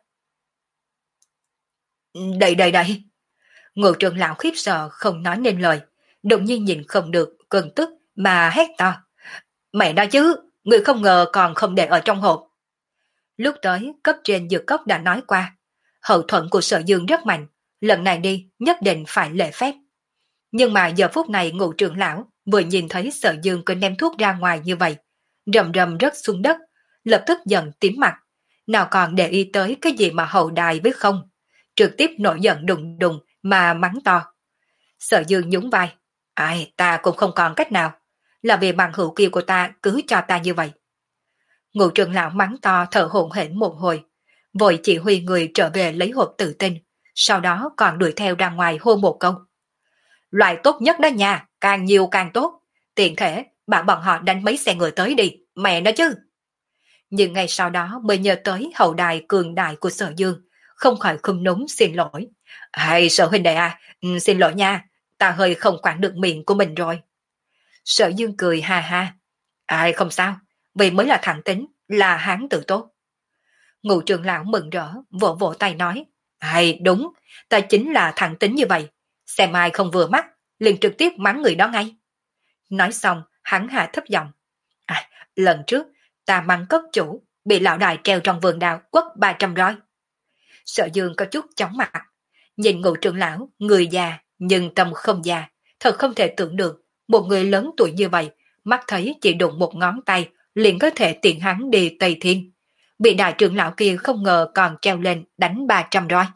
Đây đây đây! Ngô trưởng lão khiếp sợ không nói nên lời, đột nhiên nhìn không được, cơn tức mà hét to. Mẹ nói chứ, người không ngờ còn không để ở trong hộp. Lúc tới, cấp trên dược cốc đã nói qua, hậu thuẫn của Sở Dương rất mạnh, lần này đi nhất định phải lễ phép. Nhưng mà giờ phút này Ngũ trưởng lão vừa nhìn thấy Sở Dương cứ ném thuốc ra ngoài như vậy, rầm rầm rớt xuống đất, lập tức giận tím mặt, nào còn để ý tới cái gì mà hậu đài với không, trực tiếp nổi giận đùng đùng mà mắng to. Sở Dương nhún vai, ai ta cũng không còn cách nào, là vì bằng hữu kia của ta cứ cho ta như vậy. Ngũ trưởng lão mắng to thở hổn hển một hồi, vội chỉ huy người trở về lấy hộp tự tin, sau đó còn đuổi theo ra ngoài hô một câu. Loại tốt nhất đó nha, càng nhiều càng tốt, tiện thể bảo bọn họ đánh mấy xe ngựa tới đi, mẹ nó chứ. Nhưng ngày sau đó mới nhớ tới hậu đài cường đại của Sở Dương, không khỏi khum núm xin lỗi. Hay Sở huynh đệ à, ừ, xin lỗi nha, ta hơi không quản được miệng của mình rồi. Sở Dương cười ha ha. Ai không sao, vì mới là thẳng tính, là hán tử tốt. Ngũ trưởng lão mừng rỡ, vỗ vỗ tay nói. Hay đúng, ta chính là thẳng tính như vậy. Xem ai không vừa mắt, liền trực tiếp mắng người đó ngay. Nói xong, hắn hạ thấp giọng. À, lần trước, ta mắng cất chủ, bị lão đại treo trong vườn đào quất ba trăm roi. Sở Dương có chút chóng mặt. Nhìn ngũ trưởng lão, người già, nhưng tâm không già. Thật không thể tưởng được, một người lớn tuổi như vậy, mắt thấy chỉ đụng một ngón tay, liền có thể tiện hắn đi Tây Thiên. Bị đại trưởng lão kia không ngờ còn treo lên đánh ba trăm roi.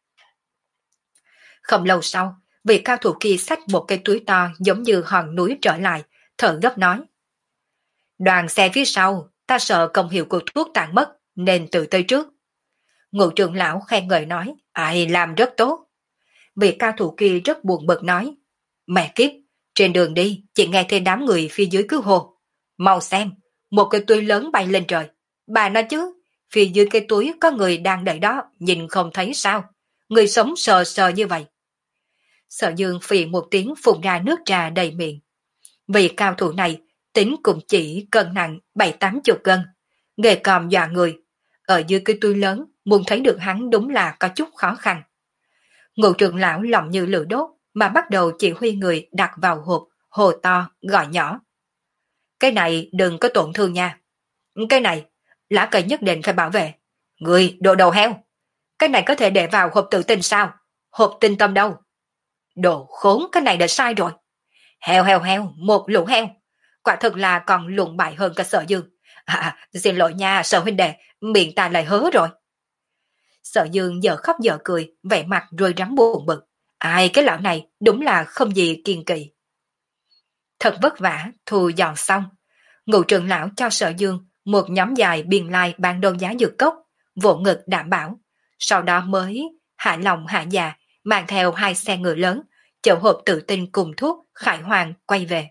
Không lâu sau, vị cao thủ kia xách một cái túi to giống như hòn núi trở lại, thở gấp nói. Đoàn xe phía sau, ta sợ công hiệu của thuốc tàn mất, nên tự tới trước. Ngũ trưởng lão khen ngợi nói, ai làm rất tốt. Vị cao thủ kia rất buồn bực nói, mẹ kiếp, trên đường đi, chỉ nghe thấy đám người phía dưới cứ hô. Mau xem, một cái túi lớn bay lên trời. Bà nói chứ, phía dưới cái túi có người đang đợi đó, nhìn không thấy sao. Người sống sờ sờ như vậy. Sở Dương phì một tiếng phun ra nước trà đầy miệng. Vị cao thủ này tính cũng chỉ cân nặng bảy tám chục cân, nghề còm dọa người. Ở dưới cái túi lớn, muốn thấy được hắn đúng là có chút khó khăn. Ngũ trưởng lão lòng như lửa đốt, mà bắt đầu chỉ huy người đặt vào hộp, hồ to, gọi nhỏ. Cái này đừng có tổn thương nha. Cái này, lá cây nhất định phải bảo vệ. Người, đồ đầu heo. Cái này có thể để vào hộp tự tin sao? Hộp tinh tâm đâu? Đồ khốn, cái này đã sai rồi. Heo heo heo, một lũ heo. Quả thực là còn lụng bại hơn cả Sở Dương. À, xin lỗi nha, Sở huynh đệ, miệng ta lại hớ rồi. Sở Dương giờ khóc giờ cười, vẻ mặt rồi rắn buồn bực. Ai cái lão này đúng là không gì kiên kỵ. Thật vất vả, thu dọn xong. Ngũ trưởng lão cho Sở Dương một nhóm dài biên lai bán đấu giá dược cốc, vỗ ngực đảm bảo. Sau đó mới hạ lòng hạ già, mang theo hai xe ngựa lớn, chở hộp tự tin cùng thuốc Khải Hoàng quay về.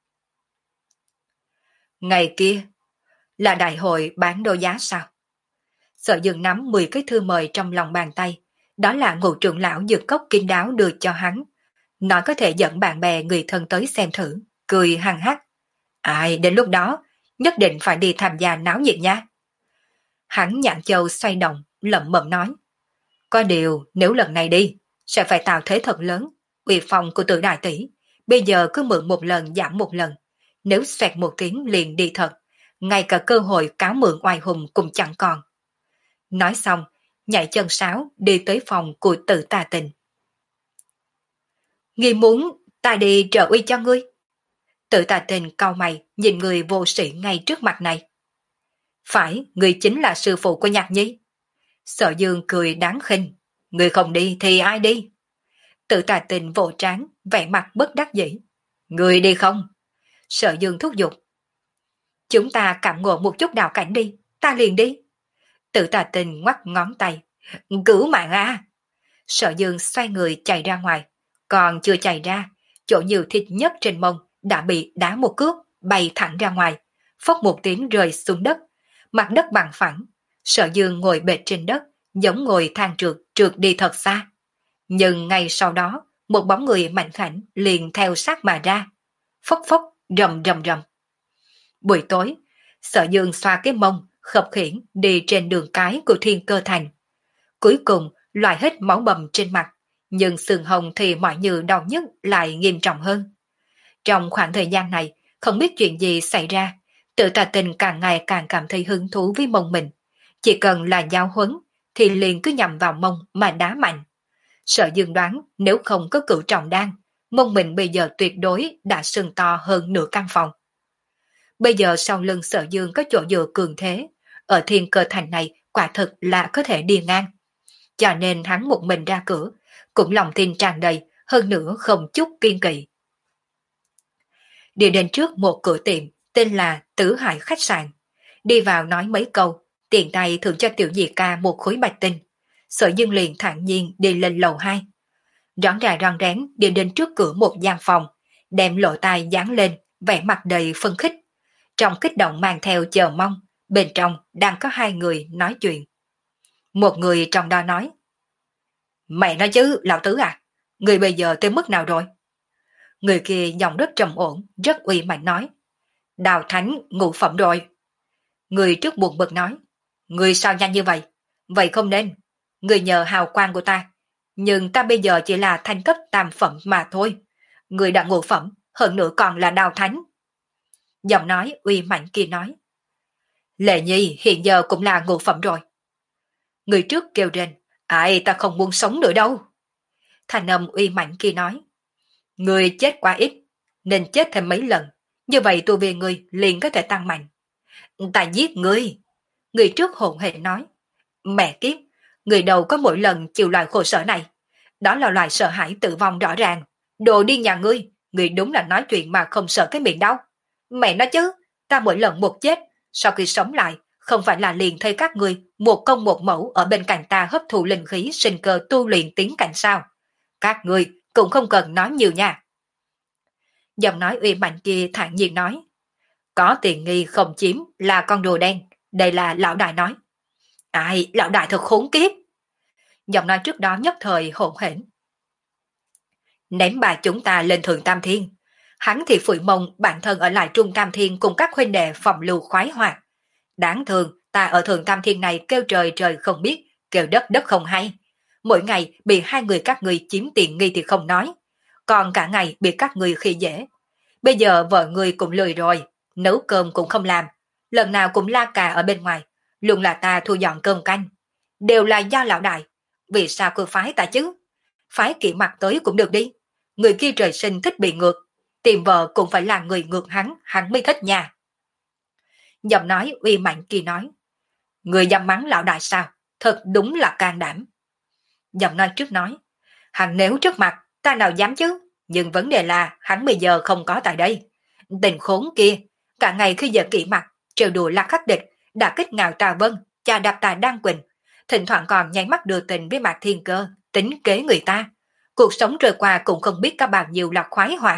Ngày kia, là đại hội bán đấu giá sao? Sở Dương nắm mười cái thư mời trong lòng bàn tay, đó là ngũ trưởng lão dược cốc kín đáo đưa cho hắn. Nói có thể dẫn bạn bè người thân tới xem thử, cười hăng hắc. Ai đến lúc đó, nhất định phải đi tham gia náo nhiệt nha. Hắn nhạn châu xoay động, lẩm bẩm nói. Có điều, nếu lần này đi, sẽ phải tạo thế thật lớn, uy phong của Tử đại tỷ. Bây giờ cứ mượn một lần giảm một lần, nếu xoẹt một tiếng liền đi thật, ngay cả cơ hội cáo mượn oai hùng cũng chẳng còn. Nói xong, nhảy chân sáo đi tới phòng của Tử Tà Tình. Ngươi muốn ta đi trợ uy cho ngươi? Tử Tà Tình cau mày nhìn người vô sĩ ngay trước mặt này. Phải, ngươi chính là sư phụ của Nhạc Nhi. Sở Dương cười đáng khinh. Ngươi không đi thì ai đi? Tử Tà Tình vỗ trán, vẻ mặt bất đắc dĩ. Ngươi đi không? Sở Dương thúc giục. Chúng ta cảm ngộ một chút đạo cảnh đi, ta liền đi. Tử Tà Tình ngoắt ngón tay. Cứu mạng a! Sở Dương xoay người chạy ra ngoài. Còn chưa chạy ra, chỗ nhiều thịt nhất trên mông đã bị đá một cước, bay thẳng ra ngoài, phốc một tiếng rơi xuống đất, mặt đất bằng phẳng. Sở Dương ngồi bệt trên đất, giống ngồi thang trượt, trượt đi thật xa. Nhưng ngay sau đó, một bóng người mạnh khảnh liền theo sát mà ra. Phốc phốc, rầm rầm rầm. Buổi tối, Sở Dương xoa cái mông, khập khiễng đi trên đường cái của Thiên Cơ Thành. Cuối cùng, loại hết máu bầm trên mặt, nhưng sườn hồng thì mọi như đau nhức lại nghiêm trọng hơn. Trong khoảng thời gian này, không biết chuyện gì xảy ra, tự tà tình càng ngày càng cảm thấy hứng thú với mông mình. Chỉ cần là giáo huấn, thì liền cứ nhằm vào mông mà đá mạnh. Sở Dương đoán nếu không có cửu trọng đan, mông mình bây giờ tuyệt đối đã sưng to hơn nửa căn phòng. Bây giờ sau lưng Sở Dương có chỗ dựa cường thế, ở Thiên Cơ Thành này quả thực là có thể đi ngang. Cho nên hắn một mình ra cửa, cũng lòng tin tràn đầy, hơn nữa không chút kiên kỵ. Đi đến trước một cửa tiệm tên là Tứ Hải Khách Sạn. Đi vào nói mấy câu, tiện tay thưởng cho tiểu nhị ca một khối bạch tinh. Sở Dương liền thản nhiên đi lên lầu hai. Rón rà rón rén đi đến trước cửa một gian phòng, đem lỗ tai dán lên, vẻ mặt đầy phân khích. Trong kích động mang theo chờ mong, bên trong đang có hai người nói chuyện. Một người trong đó nói: Mẹ nói chứ, lão tứ à, người bây giờ tới mức nào rồi? Người kia giọng rất trầm ổn, rất uy mạnh nói: Đào thánh ngũ phẩm rồi. Người trước buồn bực nói: Người sao nhanh như vậy? Vậy không nên. Người nhờ hào quang của ta, nhưng ta bây giờ chỉ là thanh cấp tam phẩm mà thôi. Người đã ngũ phẩm, hơn nữa còn là đào thánh. Giọng nói uy mạnh kia nói: Lệ Nhi hiện giờ cũng là ngũ phẩm rồi. Người trước kêu lên: Ai, ta không muốn sống nữa đâu. Thanh âm uy mạnh kia nói: Người chết quá ít, nên chết thêm mấy lần, như vậy tu vi người liền có thể tăng mạnh. Ta giết ngươi. Người trước hồn hển nói: Mẹ kiếp, người đầu có mỗi lần chịu loại khổ sở này. Đó là loại sợ hãi tử vong rõ ràng. Đồ đi nhà ngươi, người đúng là nói chuyện mà không sợ cái miệng đau. Mẹ nói chứ, ta mỗi lần một chết, sau khi sống lại, không phải là liền thấy các ngươi một công một mẫu ở bên cạnh ta hấp thụ linh khí sinh cơ tu luyện tiến cảnh sao? Các ngươi cũng không cần nói nhiều nha. Giọng nói uy mạnh kia thản nhiên nói: Có tiền nghi không chiếm là con rùa đen, đây là lão đại nói. Ai, lão đại thật khốn kiếp. Giọng nói trước đó nhất thời hỗn hển. Ném bà chúng ta lên Thượng Tam Thiên. Hắn thì phủi mông bản thân ở lại Trung Tam Thiên cùng các huynh đệ phòng lưu khoái hoạt. Đáng thương, ta ở Thượng Tam Thiên này kêu trời trời không biết, kêu đất đất không hay. Mỗi ngày bị hai người các người chiếm tiền nghi thì không nói, còn cả ngày bị các người khi dễ. Bây giờ vợ người cũng lười rồi, nấu cơm cũng không làm, lần nào cũng la cà ở bên ngoài, luôn là ta thu dọn cơm canh. Đều là do lão đại, vì sao cứ phái ta chứ? Phái Kỵ Mặc tới cũng được đi, người kia trời sinh thích bị ngược, tìm vợ cũng phải là người ngược hắn, hắn mới thích nha. Giọng nói uy mạnh kia nói: Người dám mắng lão đại sao? Thật đúng là can đảm. Giọng nói trước nói: Hắn nếu trước mặt, ta nào dám chứ? Nhưng vấn đề là hắn bây giờ không có tại đây. Tình khốn kia, cả ngày khi giờ Kỵ Mặc, trêu đùa La Khắc Địch, đã kích ngạo Tà Vân, chà đạp Tà Đan Quỳnh, thỉnh thoảng còn nháy mắt đưa tình với Mạc Thiên Cơ, tính kế người ta. Cuộc sống trôi qua cũng không biết có bao nhiêu là khoái hoạt.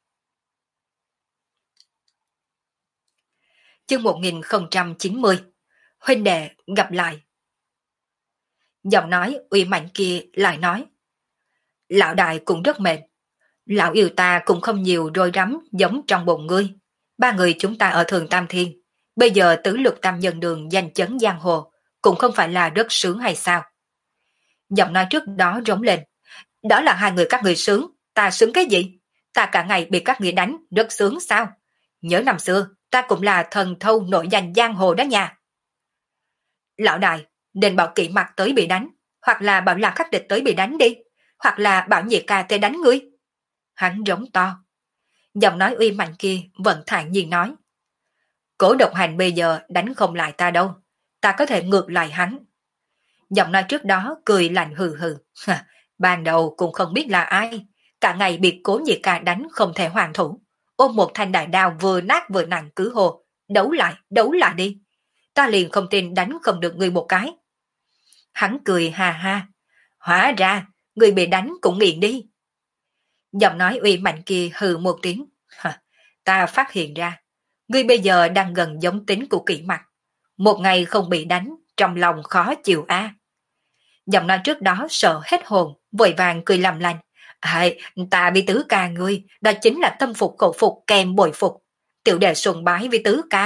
Chương một nghìn không trăm chín mươi. Huynh đệ gặp lại. Giọng nói uy mạnh kia lại nói: Lão đại cũng rất mệt. Lão yêu ta cũng không nhiều rối rắm giống trong bụng ngươi. Ba người chúng ta ở Thường Tam Thiên, bây giờ tứ lục tam nhân đường danh chấn giang hồ, cũng không phải là rất sướng hay sao? Giọng nói trước đó rống lên: Đó là hai người các người sướng, ta sướng cái gì? Ta cả ngày bị các người đánh, rất sướng sao? Nhớ năm xưa, ta cũng là thần thâu nổi danh giang hồ đó nha. Lão đại, nên bảo Kỵ Mặc tới bị đánh, hoặc là bảo La Khắc Địch tới bị đánh đi, hoặc là bảo Nhị Ca tới đánh ngươi. Hắn rống to. Giọng nói uy mạnh kia vẫn thản nhiên nói: Cố Độc Hành bây giờ đánh không lại ta đâu, ta có thể ngược lại hắn. Giọng nói trước đó cười lạnh hừ hừ. Ban đầu cũng không biết là ai, cả ngày bị Cố Nhị Ca đánh không thể hoàn thủ, ôm một thanh đại đao vừa nát vừa nặng cứ hồ, đấu lại, đấu lại đi. Ta liền không tin đánh không được người một cái. Hắn cười ha ha. Hóa ra, người bị đánh cũng nghiện đi. Giọng nói uy mạnh kia hừ một tiếng. Ta phát hiện ra, ngươi bây giờ đang gần giống tính của Kỵ Mặc. Một ngày không bị đánh, trong lòng khó chịu a. À. Giọng nói trước đó sợ hết hồn, vội vàng cười làm lành. Ai, ta với tứ ca ngươi, đó chính là tâm phục khẩu phục kèm bội phục. Tiểu đệ sùng bái với tứ ca,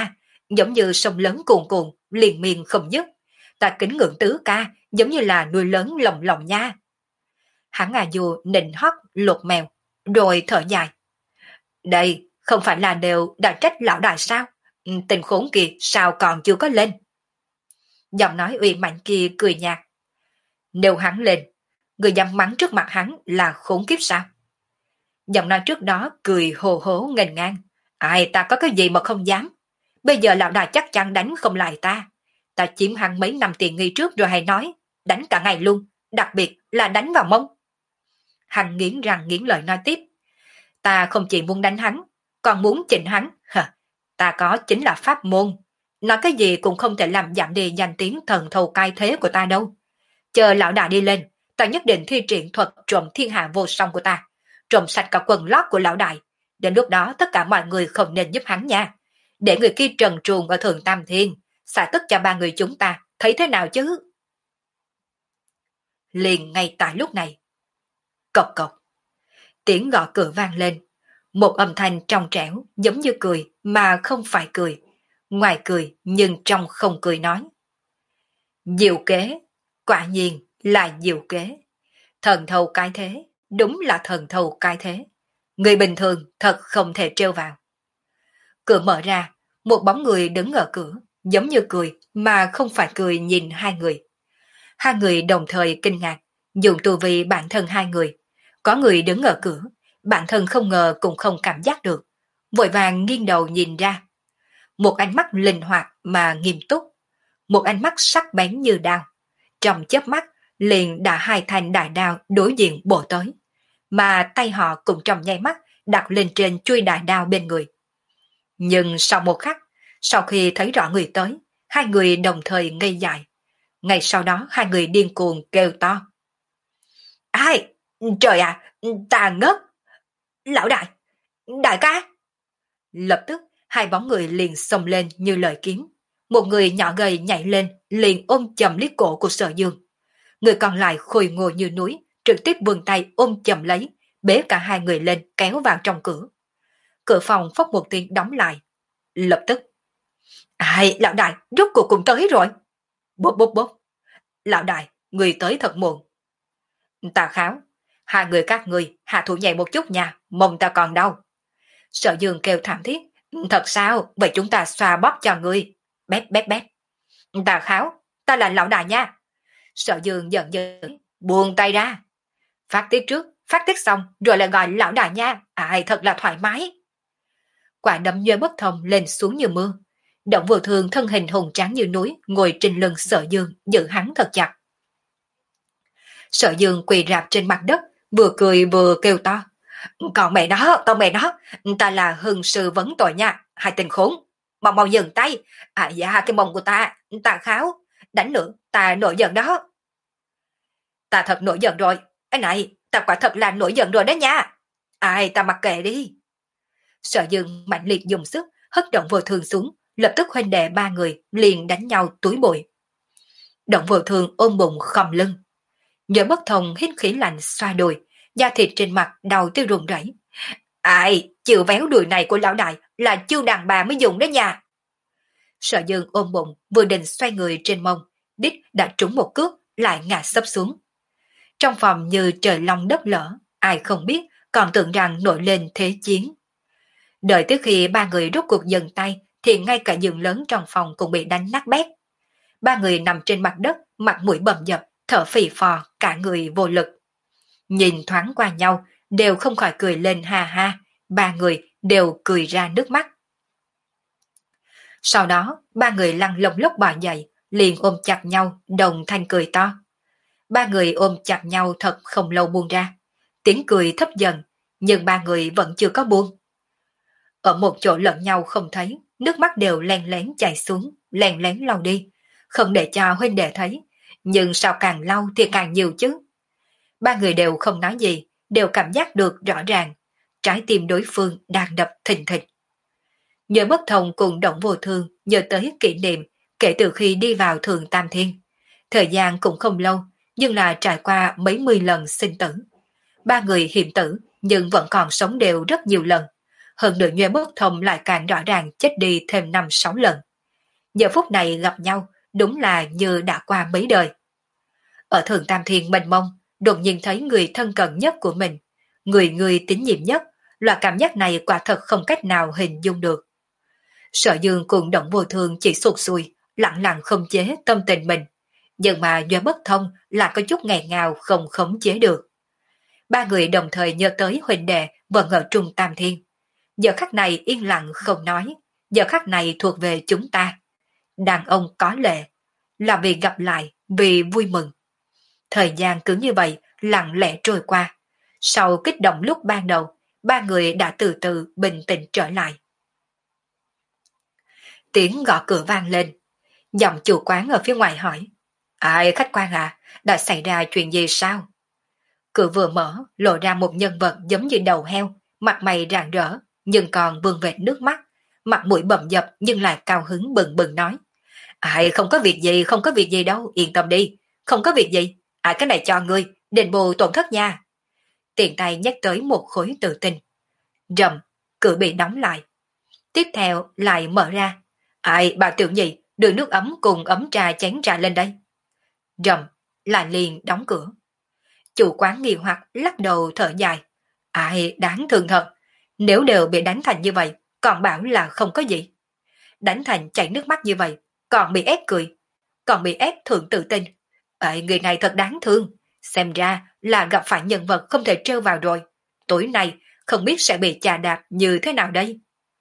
giống như sông lớn cuồn cuộn, liền miên không dứt. Ta kính ngưỡng tứ ca, giống như là nuôi lớn lòng lòng nha. Hắn à dù nịnh hót lột mèo, rồi thở dài. Đây, không phải là đều đã trách lão đại sao? Ừ, tình khốn kia sao còn chưa có lên? Giọng nói uy mạnh kia cười nhạt. Nếu hắn lên, người dám mắng trước mặt hắn là khốn kiếp sao? Giọng nói trước đó cười hồ hố nghênh ngang. Ai ta có cái gì mà không dám? Bây giờ lão đại chắc chắn đánh không lại ta. Ta chiếm hắn mấy năm tiền nghi trước rồi hay nói. Đánh cả ngày luôn, đặc biệt là đánh vào mông. Hắn nghiến răng nghiến lợi nói tiếp. Ta không chỉ muốn đánh hắn, còn muốn chỉnh hắn. Hả, ta có chính là pháp môn. Nói cái gì cũng không thể làm giảm đi danh tiếng thần thầu cai thế của ta đâu. Chờ lão đại đi lên, ta nhất định thi triển thuật trộm thiên hạ vô song của ta. Trộm sạch cả quần lót của lão đại. Đến lúc đó tất cả mọi người không nên giúp hắn nha. Để người kia trần truồng ở thường Tam Thiên, xả tức cho ba người chúng ta, thấy thế nào chứ? Liền ngay tại lúc này. Cộc cộc. Tiếng gõ cửa vang lên. Một âm thanh trong trẻo giống như cười mà không phải cười. Ngoài cười nhưng trong không cười nói. Diệu kế, quả nhiên là diệu kế. Thần thầu cái thế, đúng là thần thầu cái thế. Người bình thường thật không thể trêu vào. Cửa mở ra, một bóng người đứng ở cửa, giống như cười mà không phải cười nhìn hai người. Hai người đồng thời kinh ngạc, dùng tu vi bản thân hai người. Có người đứng ở cửa, bản thân không ngờ cũng không cảm giác được. Vội vàng nghiêng đầu nhìn ra. Một ánh mắt linh hoạt mà nghiêm túc. Một ánh mắt sắc bén như đao. Trong chớp mắt, liền đã hai thanh đại đao đối diện bổ tới. Mà tay họ cũng trong nháy mắt đặt lên trên chuôi đại đao bên người. Nhưng sau một khắc, sau khi thấy rõ người tới, hai người đồng thời ngây dại. Ngay sau đó hai người điên cuồng kêu to. Ai? Trời ạ, à, ta ngất! Lão đại! Đại ca! Lập tức, hai bóng người liền xông lên như lời kiếm. Một người nhỏ gầy nhảy lên, liền ôm chầm lấy cổ của Sở Dương. Người còn lại khôi ngồi như núi, trực tiếp vươn tay ôm chầm lấy, bế cả hai người lên kéo vào trong cửa. Cửa phòng phốc một tiếng đóng lại. Lập tức. Ai, lão đại, rốt cuộc cũng tới rồi. Bốp bốp bốp. Lão đại, người tới thật muộn. Ta kháo, hai người các người hạ thủ nhẹ một chút nha, mông ta còn đau. Sở Dương kêu thảm thiết. Thật sao, vậy chúng ta xoa bóp cho người. Bép bép bép. Ta kháo, ta là lão đại nha. Sở Dương giận dữ, buông tay ra. Phát tiết trước, phát tiết xong, rồi lại gọi lão đại nha. Ai thật là thoải mái. Quả đấm Duy Bất Thông lên xuống như mưa. Động Vô Thương thân hình hùng tráng như núi, ngồi trên lưng Sở Dương, giữ hắn thật chặt. Sở Dương quỳ rạp trên mặt đất, vừa cười vừa kêu to. Còn mẹ nó, con mẹ nó, ta là hưng sư vấn tội nha, hai tên khốn. Mau mau dừng tay, à dạ cái mông của ta, ta kháo, đánh nữa, ta nổi giận đó. Ta thật nổi giận rồi, cái này, ta quả thật là nổi giận rồi đó nha. Ai, ta mặc kệ đi. Sở Dương mạnh liệt dùng sức, hất Động Vô Thương xuống, lập tức huynh đệ ba người liền đánh nhau túi bụi. Động Vô Thương ôm bụng khom lưng. Nhớ Bất Thông hít khí lạnh xoa đùi, da thịt trên mặt đau tới run rẩy. Ai, chiều véo đùi này của lão đại là chiêu đàn bà mới dùng đó nha. Sở Dương ôm bụng, vừa định xoay người trên mông, đít đã trúng một cước, lại ngã sấp xuống. Trong phòng như trời long đất lở, ai không biết, còn tưởng rằng nổi lên thế chiến. Đợi tới khi ba người rút cuộc dừng tay, thì ngay cả giường lớn trong phòng cũng bị đánh nát bét. Ba người nằm trên mặt đất, mặt mũi bầm dập, thở phì phò, cả người vô lực. Nhìn thoáng qua nhau, đều không khỏi cười lên ha ha, ba người đều cười ra nước mắt. Sau đó, ba người lăn lông lốc bò dậy, liền ôm chặt nhau, đồng thanh cười to. Ba người ôm chặt nhau thật không lâu buông ra. Tiếng cười thấp dần, nhưng ba người vẫn chưa có buông. Ở một chỗ lẫn nhau không thấy, nước mắt đều len lén chảy xuống, len lén lau đi, không để cho huynh đệ thấy, nhưng sao càng lau thì càng nhiều chứ. Ba người đều không nói gì, đều cảm giác được rõ ràng, trái tim đối phương đang đập thình thịch. Nhớ Bất Thông cùng Động Vô Thương nhớ tới kỷ niệm kể từ khi đi vào Thường Tam Thiên. Thời gian cũng không lâu, nhưng là trải qua mấy mươi lần sinh tử. Ba người hiểm tử, nhưng vẫn còn sống đều rất nhiều lần. Hơn nữa Nhớ Bất Thông lại càng rõ ràng chết đi thêm năm sáu lần. giờ phút này gặp nhau đúng là như đã qua mấy đời. Ở Thường Tam Thiên mênh mông, đột nhiên thấy người thân cận nhất của mình, người người tín nhiệm nhất, loại cảm giác này quả thật không cách nào hình dung được. Sở Dương cùng Động Vô Thương chỉ sụt sùi, lặng lặng không chế tâm tình mình, nhưng mà do bất thông là có chút nghẹn ngào không khống chế được. Ba người đồng thời nhớ tới huynh đệ vẫn ở Trung Tam Thiên. Giờ khắc này yên lặng không nói, giờ khắc này thuộc về chúng ta. Đàn ông có lệ, là vì gặp lại, vì vui mừng. Thời gian cứ như vậy lặng lẽ trôi qua. Sau kích động lúc ban đầu, ba người đã từ từ bình tĩnh trở lại. Tiếng gõ cửa vang lên. Giọng chủ quán ở phía ngoài hỏi. Ai khách quan à, đã xảy ra chuyện gì sao? Cửa vừa mở, lộ ra một nhân vật giống như đầu heo, mặt mày rạng rỡ, nhưng còn vương vệt nước mắt, mặt mũi bầm dập nhưng lại cao hứng bừng bừng nói. Ai không có việc gì, không có việc gì đâu, yên tâm đi, không có việc gì, ai cái này cho ngươi, đền bù tổn thất nha. Tiện tay nhắc tới một khối tự tin. Rầm, cửa bị đóng lại. Tiếp theo lại mở ra. Ai, bà tiểu nhị, đưa nước ấm cùng ấm trà chén trà lên đây. Rầm, lại liền đóng cửa. Chủ quán nghi hoặc lắc đầu thở dài. Ai, đáng thương thật. Nếu đều bị đánh thành như vậy, còn bảo là không có gì. Đánh thành chảy nước mắt như vậy, còn bị ép cười, còn bị ép thượng tự tin. Ê, người này thật đáng thương. Xem ra là gặp phải nhân vật không thể trêu vào rồi. Tối nay không biết sẽ bị chà đạp như thế nào đây.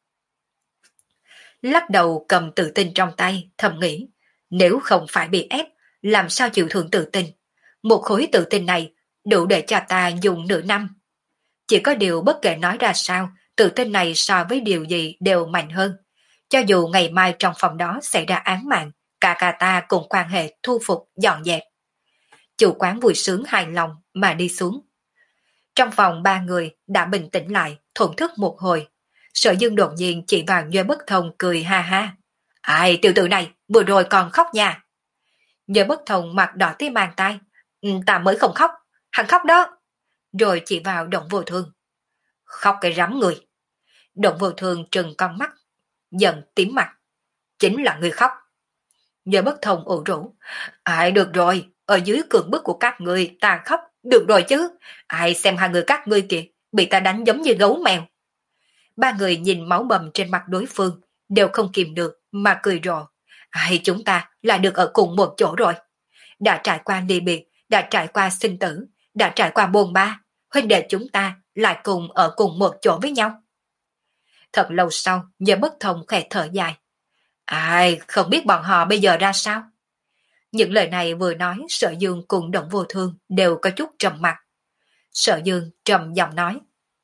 Lắc đầu cầm tự tin trong tay, thầm nghĩ. Nếu không phải bị ép, làm sao chịu thượng tự tin. Một khối tự tin này đủ để cho ta dùng nửa năm. Chỉ có điều bất kể nói ra sao, tự tin này so với điều gì đều mạnh hơn. Cho dù ngày mai trong phòng đó xảy ra án mạng, cả cả ta cùng quan hệ thu phục dọn dẹp. Chủ quán vui sướng hài lòng mà đi xuống. Trong phòng ba người đã bình tĩnh lại, thổn thức một hồi. Sở Dương đột nhiên chỉ vào Nhuê Bất Thông cười ha ha. Ai tiểu tử này, vừa rồi còn khóc nha. Nhuê Bất Thông mặt đỏ tí mang tay. Ừ, ta mới không khóc, hắn khóc đó. Rồi chỉ vào Động Vô Thương. Khóc cái rắm người. Động Vô Thương trừng con mắt, giận tím mặt. Chính là người khóc. Nhuê Bất Thông ủ rũ. Ai được rồi, ở dưới cường bức của các người ta khóc, được rồi chứ. Ai xem hai người các ngươi kìa, bị ta đánh giống như gấu mèo. Ba người nhìn máu bầm trên mặt đối phương, đều không kìm được mà cười rộ. Ai chúng ta lại được ở cùng một chỗ rồi. Đã trải qua ly biệt, đã trải qua sinh tử, đã trải qua bồn ba, huynh đệ chúng ta lại cùng ở cùng một chỗ với nhau. Thật lâu sau, Nhớ Bất Thông khẽ thở dài. Ai, không biết bọn họ bây giờ ra sao? Những lời này vừa nói, Sở Dương cùng Động Vô Thương đều có chút trầm mặt. Sở Dương trầm giọng nói.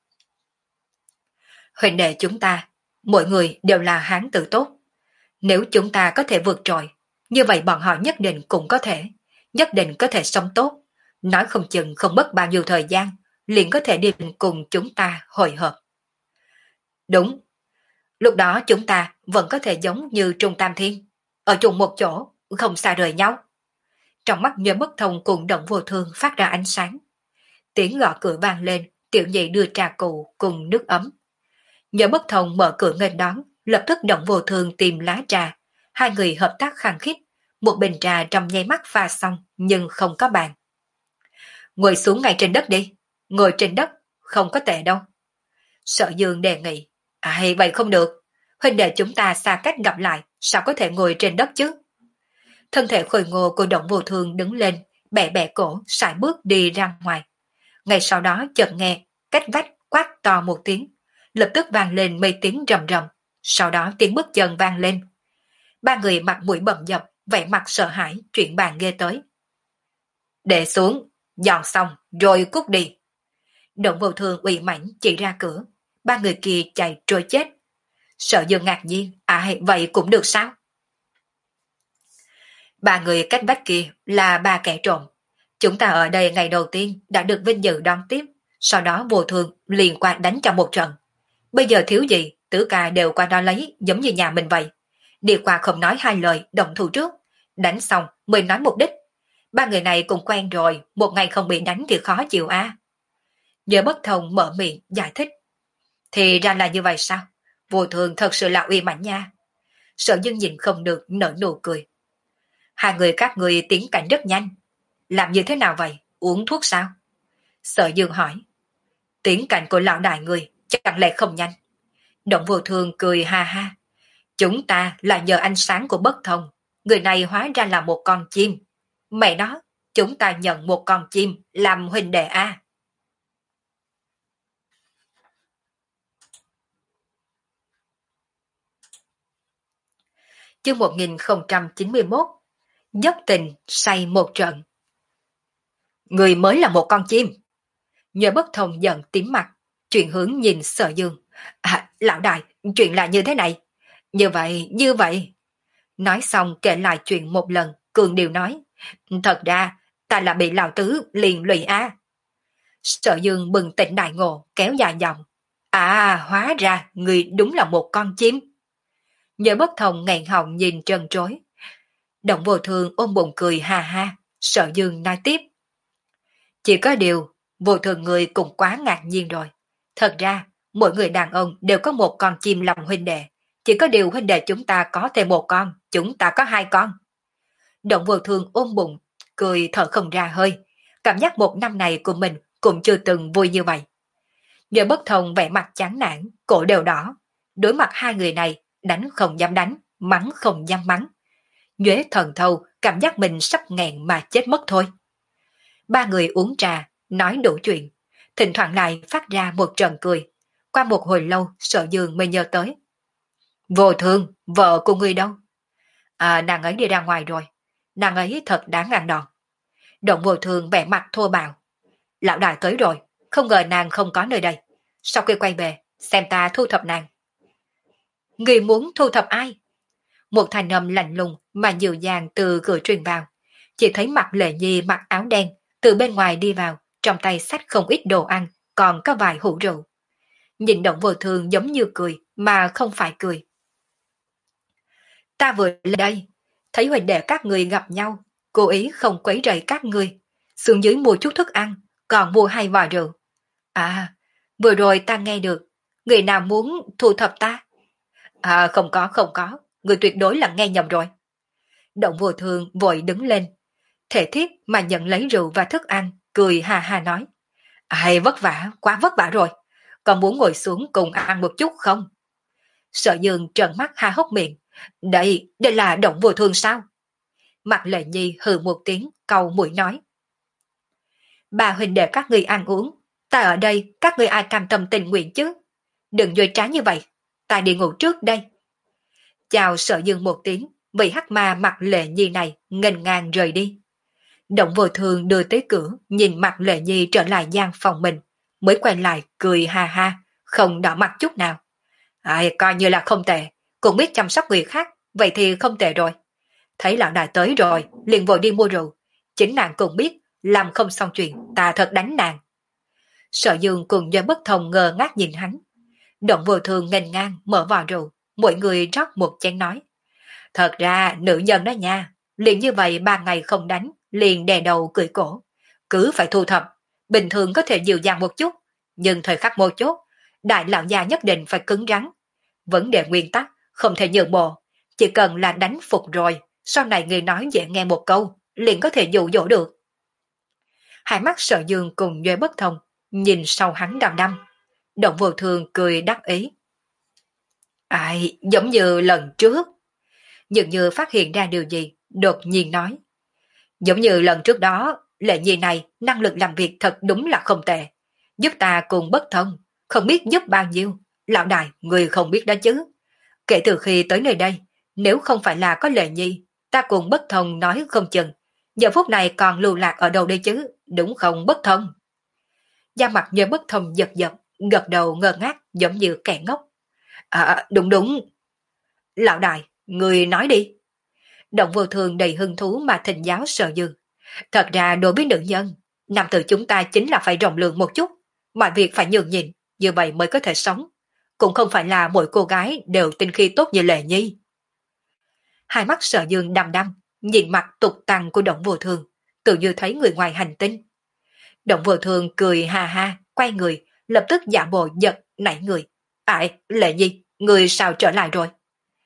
Huynh đệ chúng ta, mỗi người đều là hán tử tốt. Nếu chúng ta có thể vượt trội, như vậy bọn họ nhất định cũng có thể, nhất định có thể sống tốt. Nói không chừng không mất bao nhiêu thời gian, liền có thể đi cùng chúng ta hội hợp. Đúng, lúc đó chúng ta vẫn có thể giống như Trung Tam Thiên, ở chung một chỗ, không xa rời nhau. Trong mắt Nhớ Bất Thông cùng Động Vô Thương phát ra ánh sáng. Tiếng gõ cửa vang lên, tiểu nhị đưa trà cụ cùng nước ấm. Nhớ Bất Thông mở cửa nghênh đón, lập tức Động Vô Thương tìm lá trà. Hai người hợp tác khăng khít, một bình trà trong nháy mắt pha xong nhưng không có bàn. Ngồi xuống ngay trên đất đi, ngồi trên đất, không có tệ đâu. Sở Dương đề nghị, ai vậy không được, huynh đệ chúng ta xa cách gặp lại, sao có thể ngồi trên đất chứ? Thân thể khôi ngô của Động Vô Thương đứng lên, bẻ bẻ cổ, sải bước đi ra ngoài. Ngay sau đó chợt nghe, cách vách quát to một tiếng, lập tức vang lên mấy tiếng rầm rầm, sau đó tiếng bước chân vang lên. Ba người mặt mũi bầm dập, vẻ mặt sợ hãi, chuyện bàn ghê tới. Để xuống, dọn xong, rồi cút đi. Động Vô Thương ủy mãnh chỉ ra cửa, ba người kia chạy trôi chết. Sở Dương ngạc nhiên, à vậy cũng được sao? Ba người cách vách kia là ba kẻ trộm. Chúng ta ở đây ngày đầu tiên đã được vinh dự đón tiếp, sau đó Vô Thương liền qua đánh cho một trận. Bây giờ thiếu gì, tứ ca đều qua đó lấy, giống như nhà mình vậy. Đi qua không nói hai lời, động thủ trước, đánh xong mới nói mục đích. Ba người này cũng quen rồi, một ngày không bị đánh thì khó chịu à. Nhớ Bất Thông mở miệng giải thích. Thì ra là như vậy sao? Vô Thường thật sự là uy mãnh nha. Sở Dương nhìn không được nở nụ cười. Hai người các người tiến cảnh rất nhanh. Làm như thế nào vậy? Uống thuốc sao? Sở Dương hỏi. Tiến cảnh của lão đại người chẳng lẽ không nhanh? Động Vô Thương cười ha ha. Chúng ta là nhờ ánh sáng của bất thông. Người này hóa ra là một con chim. Mẹ nó, chúng ta nhận một con chim làm huynh đệ A. Chương một nghìn không trăm chín mươi mốt. Dốc tình say một trận. Người mới là một con chim. Nhờ bất thông giận tím mặt, chuyển hướng nhìn Sở Dương. À, lão đại, chuyện là như thế này. Như vậy, như vậy. Nói xong kể lại chuyện một lần, cường điều nói. Thật ra, ta là bị lão tứ liền lụy A. Sở Dương bừng tỉnh đại ngộ, kéo dài giọng. À, hóa ra, người đúng là một con chim. Nhờ bất thông nghẹn họng nhìn trân trối. Động Vô Thương ôm bụng cười ha ha, Sở Dương nói tiếp. Chỉ có điều, Vô Thường người cũng quá ngạc nhiên rồi. Thật ra, mỗi người đàn ông đều có một con chim làm huynh đệ. Chỉ có điều huynh đệ chúng ta có thêm một con, chúng ta có hai con. Động Vô Thương ôm bụng, cười thở không ra hơi. Cảm giác một năm này của mình cũng chưa từng vui như vậy. Nhờ bất thông vẻ mặt chán nản, cổ đều đỏ. Đối mặt hai người này, đánh không dám đánh, mắng không dám mắng. Nhuế thần thâu, cảm giác mình sắp nghẹn mà chết mất thôi. Ba người uống trà, nói đủ chuyện. Thỉnh thoảng lại phát ra một trận cười. Qua một hồi lâu, Sở Dương mới nhớ tới. Vô Thương, vợ của người đâu? À, nàng ấy đi ra ngoài rồi. Nàng ấy thật đáng ăn đòn. Động Vô Thương vẻ mặt thô bạo. Lão đại tới rồi, không ngờ nàng không có nơi đây. Sau khi quay về, xem ta thu thập nàng. Người muốn thu thập ai? Một thanh âm lạnh lùng mà dịu dàng từ cửa truyền vào. Chỉ thấy mặt Lệ Nhi mặc áo đen, từ bên ngoài đi vào, trong tay xách không ít đồ ăn, còn có vài hũ rượu. Nhìn Động Vô Thương giống như cười, mà không phải cười. Ta vừa lên đây, thấy huynh đệ các người gặp nhau, cố ý không quấy rầy các người, xuống dưới mua chút thức ăn, còn mua hai vò rượu. À, vừa rồi ta nghe được, người nào muốn thu thập ta? À, không có, không có, người tuyệt đối là nghe nhầm rồi. Động Vô Thương vội đứng lên, thể thiết mà nhận lấy rượu và thức ăn, cười hà hà nói. Ai vất vả, quá vất vả rồi, còn muốn ngồi xuống cùng ăn một chút không? Sở Dương trợn mắt ha hốc miệng. Đây, đây là Động Vô Thương sao? Mặt Lệ Nhi hừ một tiếng, cầu mũi nói. Bà huynh đệ các người ăn uống, ta ở đây, các người ai cam tâm tình nguyện chứ? Đừng dối trá như vậy, ta đi ngủ trước đây. Chào Sở Dương một tiếng, vị hắc ma mặt Lệ Nhi này nghênh ngang rời đi. Động Vô Thương đưa tới cửa, nhìn mặt Lệ Nhi trở lại gian phòng mình, mới quay lại cười ha ha, không đỏ mặt chút nào. Ai, coi như là không tệ, cũng biết chăm sóc người khác, vậy thì không tệ rồi. Thấy lão đại tới rồi, liền vội đi mua rượu. Chính nàng cũng biết, làm không xong chuyện, ta thật đánh nàng. Sở Dương cùng do bất thông ngờ ngác nhìn hắn. Động Vô Thương nghênh ngang mở vào rượu, mỗi người rót một chén nói. Thật ra, nữ nhân đó nha, liền như vậy ba ngày không đánh, liền đè đầu cười cổ. Cứ phải thu thập, bình thường có thể dịu dàng một chút, nhưng thời khắc mấu chốt, đại lão gia nhất định phải cứng rắn. Vấn đề nguyên tắc, không thể nhượng bộ, chỉ cần là đánh phục rồi, sau này người nói dễ nghe một câu, liền có thể dụ dỗ được. Hai mắt Sở Dương cùng Duy Bất Thông, nhìn sau hắn đăm đăm. Động Vô Thương cười đắc ý. Ai, giống như lần trước. Dường như phát hiện ra điều gì, đột nhiên nói. Giống như lần trước đó, Lệ Nhi này năng lực làm việc thật đúng là không tệ. Giúp ta cùng Bất Thông, không biết giúp bao nhiêu. Lão đại, người không biết đó chứ. Kể từ khi tới nơi đây, nếu không phải là có Lệ Nhi, ta cùng Bất Thông nói không chừng. Giờ phút này còn lưu lạc ở đâu đây chứ, đúng không Bất Thông? Da mặt như Bất Thông giật giật, gật đầu ngơ ngác giống như kẻ ngốc. À, đúng đúng. Lão đại, người nói đi. Động Vô Thường đầy hứng thú mà thỉnh giáo Sở Dương. Thật ra đối với nữ nhân, nam tử chúng ta chính là phải rộng lượng một chút, mọi việc phải nhường nhịn, như vậy mới có thể sống. Cũng không phải là mỗi cô gái đều tinh khi tốt như Lệ Nhi. Hai mắt Sở Dương đăm đăm, nhìn mặt tục tăng của Động Vô Thường, tự như thấy người ngoài hành tinh. Động Vô Thường cười ha ha, quay người, lập tức giả bộ giật nảy người. Ai, Lệ Nhi, người sao trở lại rồi?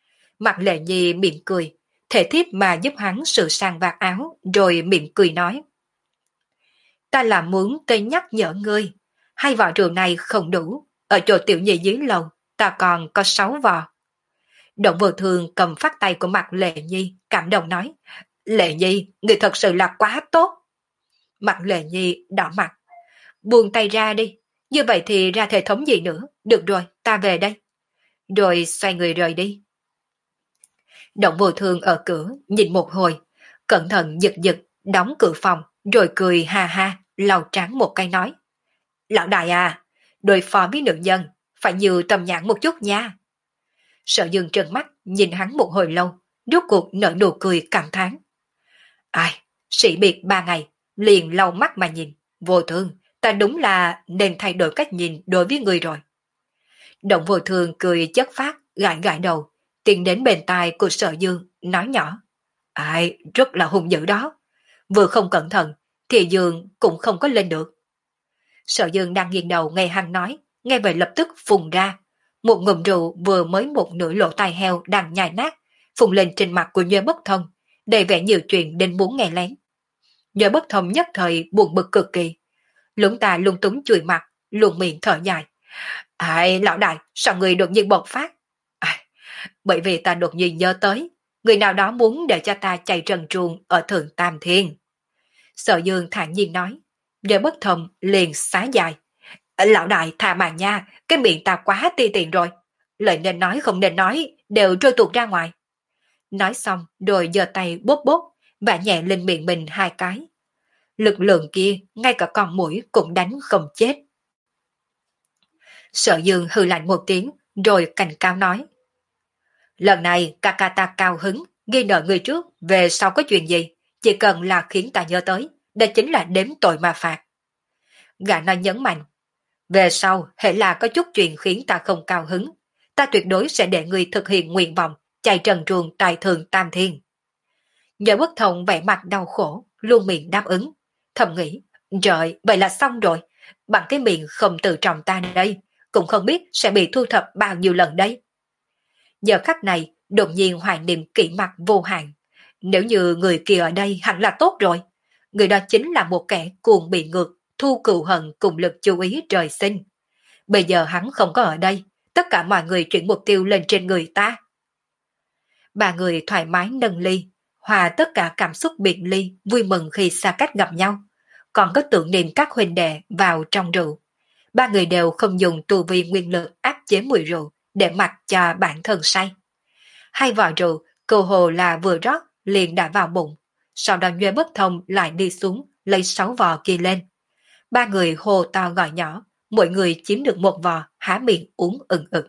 Mặt Lệ Nhi mỉm cười, thể thiếp mà giúp hắn sửa sang vạt áo, rồi mỉm cười nói. Ta là muốn tới nhắc nhở ngươi, hai vỏ rượu này không đủ, ở chỗ tiểu nhị dưới lầu, ta còn có sáu vò. Động Vô Thường cầm phát tay của mặt Lệ Nhi, cảm động nói, Lệ Nhi, người thật sự là quá tốt. Mặt Lệ Nhi đỏ mặt, buông tay ra đi, như vậy thì ra thể thống gì nữa, được rồi, ta về đây. Rồi xoay người rời đi. Động Vô Thường ở cửa, nhìn một hồi, cẩn thận giật giật, đóng cửa phòng, rồi cười ha ha, lau trán một cái nói. Lão đại à, đối phó với nữ nhân, phải nhiều tầm nhãn một chút nha. Sở Dương trợn mắt, nhìn hắn một hồi lâu, rốt cuộc nở nụ cười cảm thán. Ai, sĩ biệt ba ngày, liền lau mắt mà nhìn, Vô Thường, ta đúng là nên thay đổi cách nhìn đối với người rồi. Động Vô Thường cười chất phát, gãi gãi đầu, tiến đến bên tai của Sở Dương, nói nhỏ. Ai, rất là hung dữ đó. Vừa không cẩn thận, thì Dương cũng không có lên được. Sở Dương đang nghiêng đầu nghe hắn nói, nghe vậy lập tức phùng ra. Một ngụm rượu vừa mới một nửa lỗ tai heo đang nhai nát, phùng lên trên mặt của Nhuê Bất Thông, đầy vẻ nhiều chuyện đến muốn nghe lén. Nhuê Bất Thông nhất thời buồn bực cực kỳ. Lúng ta lung túng chùi mặt, luôn miệng thở dài. Ai, lão đại, sao người đột nhiên bộc phát? À, bởi vì ta đột nhiên nhớ tới, người nào đó muốn để cho ta chạy trần truồng ở Thượng Tam Thiên. Sở Dương thản nhiên nói, Nhuê Bất Thông liền xá dài. Lão đại thà mà nha, cái miệng ta quá ti tiện rồi. Lời nên nói không nên nói, đều trôi tuột ra ngoài. Nói xong rồi giơ tay bóp bóp, và nhẹ lên miệng mình hai cái. Lực lượng kia, ngay cả con mũi cũng đánh không chết. Sở Dương hừ lạnh một tiếng, rồi cảnh cáo nói. Lần này ca ca ta cao hứng, ghi nợ người trước, về sau có chuyện gì, chỉ cần là khiến ta nhớ tới, đó chính là đếm tội mà phạt. Gã nói nhấn mạnh. Về sau, hệ là có chút chuyện khiến ta không cao hứng, ta tuyệt đối sẽ để người thực hiện nguyện vọng, chạy trần truồng tại Thượng Tam Thiên. Nhớ Bất Thông vẻ mặt đau khổ, luôn miệng đáp ứng. Thầm nghĩ, trời, vậy là xong rồi, bằng cái miệng không tự trọng ta đây, cũng không biết sẽ bị thu thập bao nhiêu lần đấy. Giờ khắc này, đột nhiên hoài niệm kỹ mặt vô hạn. Nếu như người kia ở đây hẳn là tốt rồi. Người đó chính là một kẻ cuồng bị ngược, thu cừu hận cùng lực chú ý trời sinh. Bây giờ hắn không có ở đây, tất cả mọi người chuyển mục tiêu lên trên người ta. Ba người thoải mái nâng ly, hòa tất cả cảm xúc biệt ly, vui mừng khi xa cách gặp nhau. Còn có tưởng niệm các huynh đệ vào trong rượu. Ba người đều không dùng tu vi nguyên lực áp chế mùi rượu để mặc cho bản thân say. Hai vò rượu, cơ hồ là vừa rót, liền đã vào bụng. Sau đó Nhuê Bất Thông lại đi xuống, lấy sáu vò kia lên. Ba người hô to gọi nhỏ, mỗi người chiếm được một vò, há miệng uống ừng ực.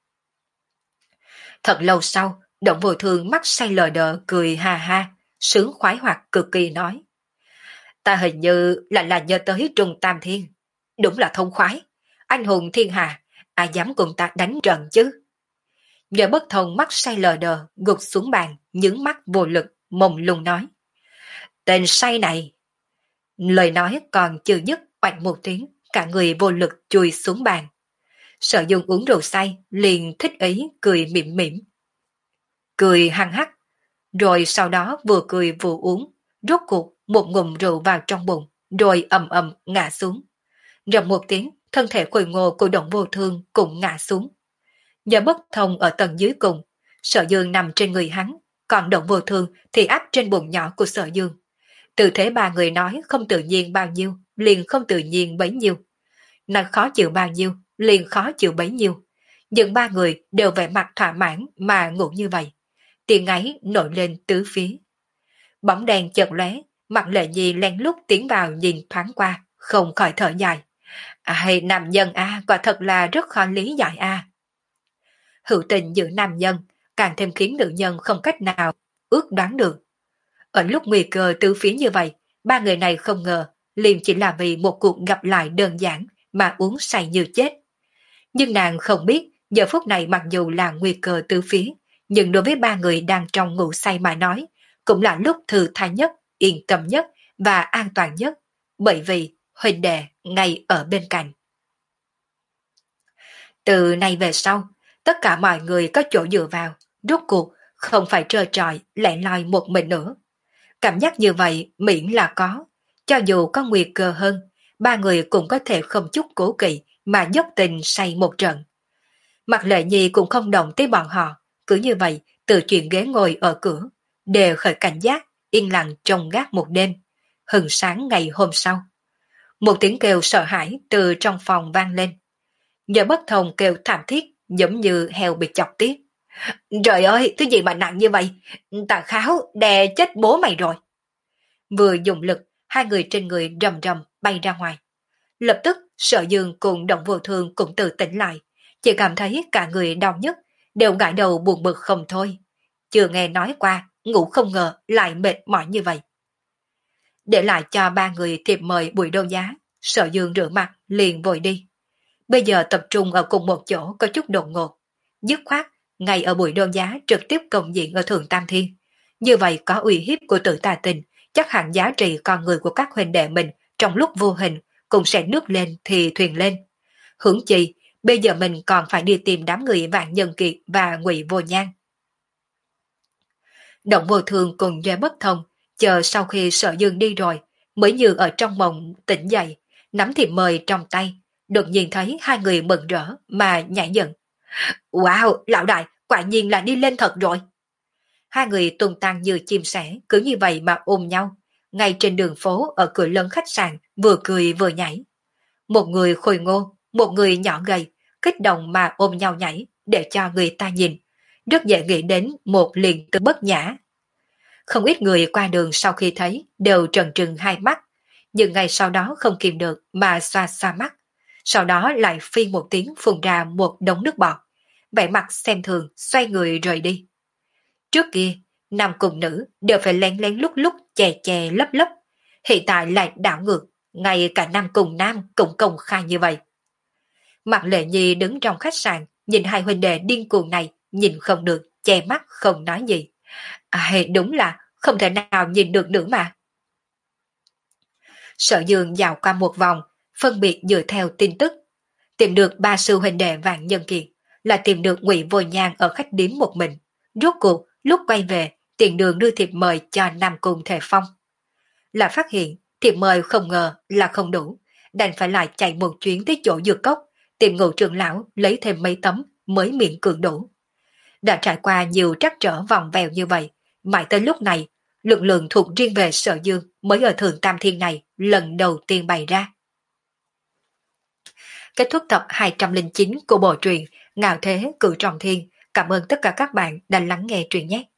Thật lâu sau, Động Vô Thường mắt say lờ đờ cười ha ha, sướng khoái hoạt cực kỳ nói. Ta hình như là là nhớ tới Trung Tam Thiên. Đúng là thông khoái. Anh hùng thiên hà, ai dám cùng ta đánh trận chứ? Nhờ Bất Thông mắt say lờ đờ, gục xuống bàn, nhướng mắt vô lực, mông lung nói. Tên say này. Lời nói còn chưa dứt, oạch một tiếng, cả người vô lực chui xuống bàn. Sở Dung uống rượu say, liền thích ý, cười mỉm mỉm. Cười hăng hắc, rồi sau đó vừa cười vừa uống, rốt cuộc một ngụm rượu vào trong bụng, rồi ầm ầm ngã xuống. Rầm một tiếng, thân thể khôi ngô của Động Vô Thương cũng ngã xuống. Nhờ Bất Thông ở tầng dưới cùng, Sở Dương nằm trên người hắn, còn Động Vô Thương thì áp trên bụng nhỏ của Sở Dương. Tư thế ba người nói không tự nhiên bao nhiêu, liền không tự nhiên bấy nhiêu. Nói khó chịu bao nhiêu, liền khó chịu bấy nhiêu. Nhưng ba người đều vẻ mặt thỏa mãn mà ngủ như vậy. Tiếng ấy nổi lên tứ phía. Bóng đèn chợt lóe, Mặt Lệ Nhi lén lút tiến vào nhìn thoáng qua, không khỏi thở dài. Ai, nam nhân a, quả thật là rất khó lý giải a. Hữu tình giữa nam nhân, càng thêm khiến nữ nhân không cách nào ước đoán được. Ở lúc nguy cơ tứ phía như vậy, ba người này không ngờ, liền chỉ là vì một cuộc gặp lại đơn giản mà uống say như chết. Nhưng nàng không biết, giờ phút này mặc dù là nguy cơ tứ phía, nhưng đối với ba người đang trong ngủ say mà nói, cũng là lúc thư thái nhất, yên tâm nhất và an toàn nhất, bởi vì huynh đệ ngay ở bên cạnh. Từ nay về sau, tất cả mọi người có chỗ dựa vào, rốt cuộc không phải trơ trọi lẻ loi một mình nữa. Cảm giác như vậy miễn là có, cho dù có nguy cơ hơn, ba người cũng có thể không chút cố kỵ mà dốc tình say một trận. Mặt Lệ Nhi cũng không động tới bọn họ, cứ như vậy tự chuyện ghế ngồi ở cửa, đều khởi cảnh giác, yên lặng trông gác một đêm. Hừng sáng ngày hôm sau, một tiếng kêu sợ hãi từ trong phòng vang lên. Nhờ bất thông kêu thảm thiết giống như heo bị chọc tiết. Trời ơi, thứ gì mà nặng như vậy? Tà Kháo đè chết bố mày rồi. Vừa dùng lực, hai người trên người rầm rầm bay ra ngoài. Lập tức Sở Dương cùng Động Vô Thương cũng tự tỉnh lại, chỉ cảm thấy cả người đau nhức, đều gãi đầu buồn bực không thôi. Chưa nghe nói qua, ngủ không ngờ lại mệt mỏi như vậy. Để lại cho ba người thiệp mời buổi đấu giá, Sở Dương rửa mặt liền vội đi. Bây giờ tập trung ở cùng một chỗ có chút đột ngột. Dứt khoát, ngay ở buổi đấu giá trực tiếp công diện ở Thượng Tam Thiên. Như vậy có uy hiếp của tự tà tình, chắc hẳn giá trị con người của các huynh đệ mình trong lúc vô hình cũng sẽ nước lên thì thuyền lên. Hưởng chi, bây giờ mình còn phải đi tìm đám người Vạn Nhân Kiệt và Ngụy Vô Nhan. Động Vô Thường cùng Rê Bất Thông, chờ sau khi Sở Dương đi rồi, mới như ở trong mộng tỉnh dậy, nắm thiệp mời trong tay, đột nhiên thấy hai người mừng rỡ mà nhảy dựng. Wow, lão đại, quả nhiên là đi lên thật rồi. Hai người tung tăng như chim sẻ, cứ như vậy mà ôm nhau, ngay trên đường phố ở cửa lớn khách sạn, vừa cười vừa nhảy. Một người khôi ngô, một người nhỏ gầy, kích động mà ôm nhau nhảy, để cho người ta nhìn. Rất dễ nghĩ đến một liền từ bất nhã. Không ít người qua đường sau khi thấy đều trần trừng hai mắt, nhưng ngay sau đó không kìm được mà xoa xoa mắt. Sau đó lại phi một tiếng phun ra một đống nước bọt, vẻ mặt xem thường xoay người rời đi. Trước kia, nam cùng nữ đều phải lén lén lúc lúc chè chè lấp lấp, hiện tại lại đảo ngược, ngay cả nam cùng nam cũng công khai như vậy. Mặt Lệ Nhi đứng trong khách sạn, nhìn hai huynh đệ điên cuồng này, nhìn không được, che mắt không nói gì. À, đúng là không thể nào nhìn được nữa mà. Sở Dương dạo qua một vòng, phân biệt dựa theo tin tức. Tìm được ba sư huynh đệ Vạn Nhân Kiệt, là tìm được Ngụy Vô Nhan ở khách điếm một mình. Rốt cuộc, lúc quay về, tiền đường đưa thiệp mời cho Nam Cung Thể Phong. Là phát hiện, thiệp mời không ngờ là không đủ, đành phải lại chạy một chuyến tới chỗ dược cốc, tìm Ngũ trưởng lão lấy thêm mấy tấm mới miễn cưỡng đủ. Đã trải qua nhiều trắc trở vòng vèo như vậy, mãi tới lúc này, lực lượng thuộc riêng về Sở Dương mới ở Thượng Tam Thiên này lần đầu tiên bày ra. Kết thúc tập hai trăm lẻ chín của bộ truyện Ngạo Thế Cửu Trọng Thiên. Cảm ơn tất cả các bạn đã lắng nghe truyện nhé.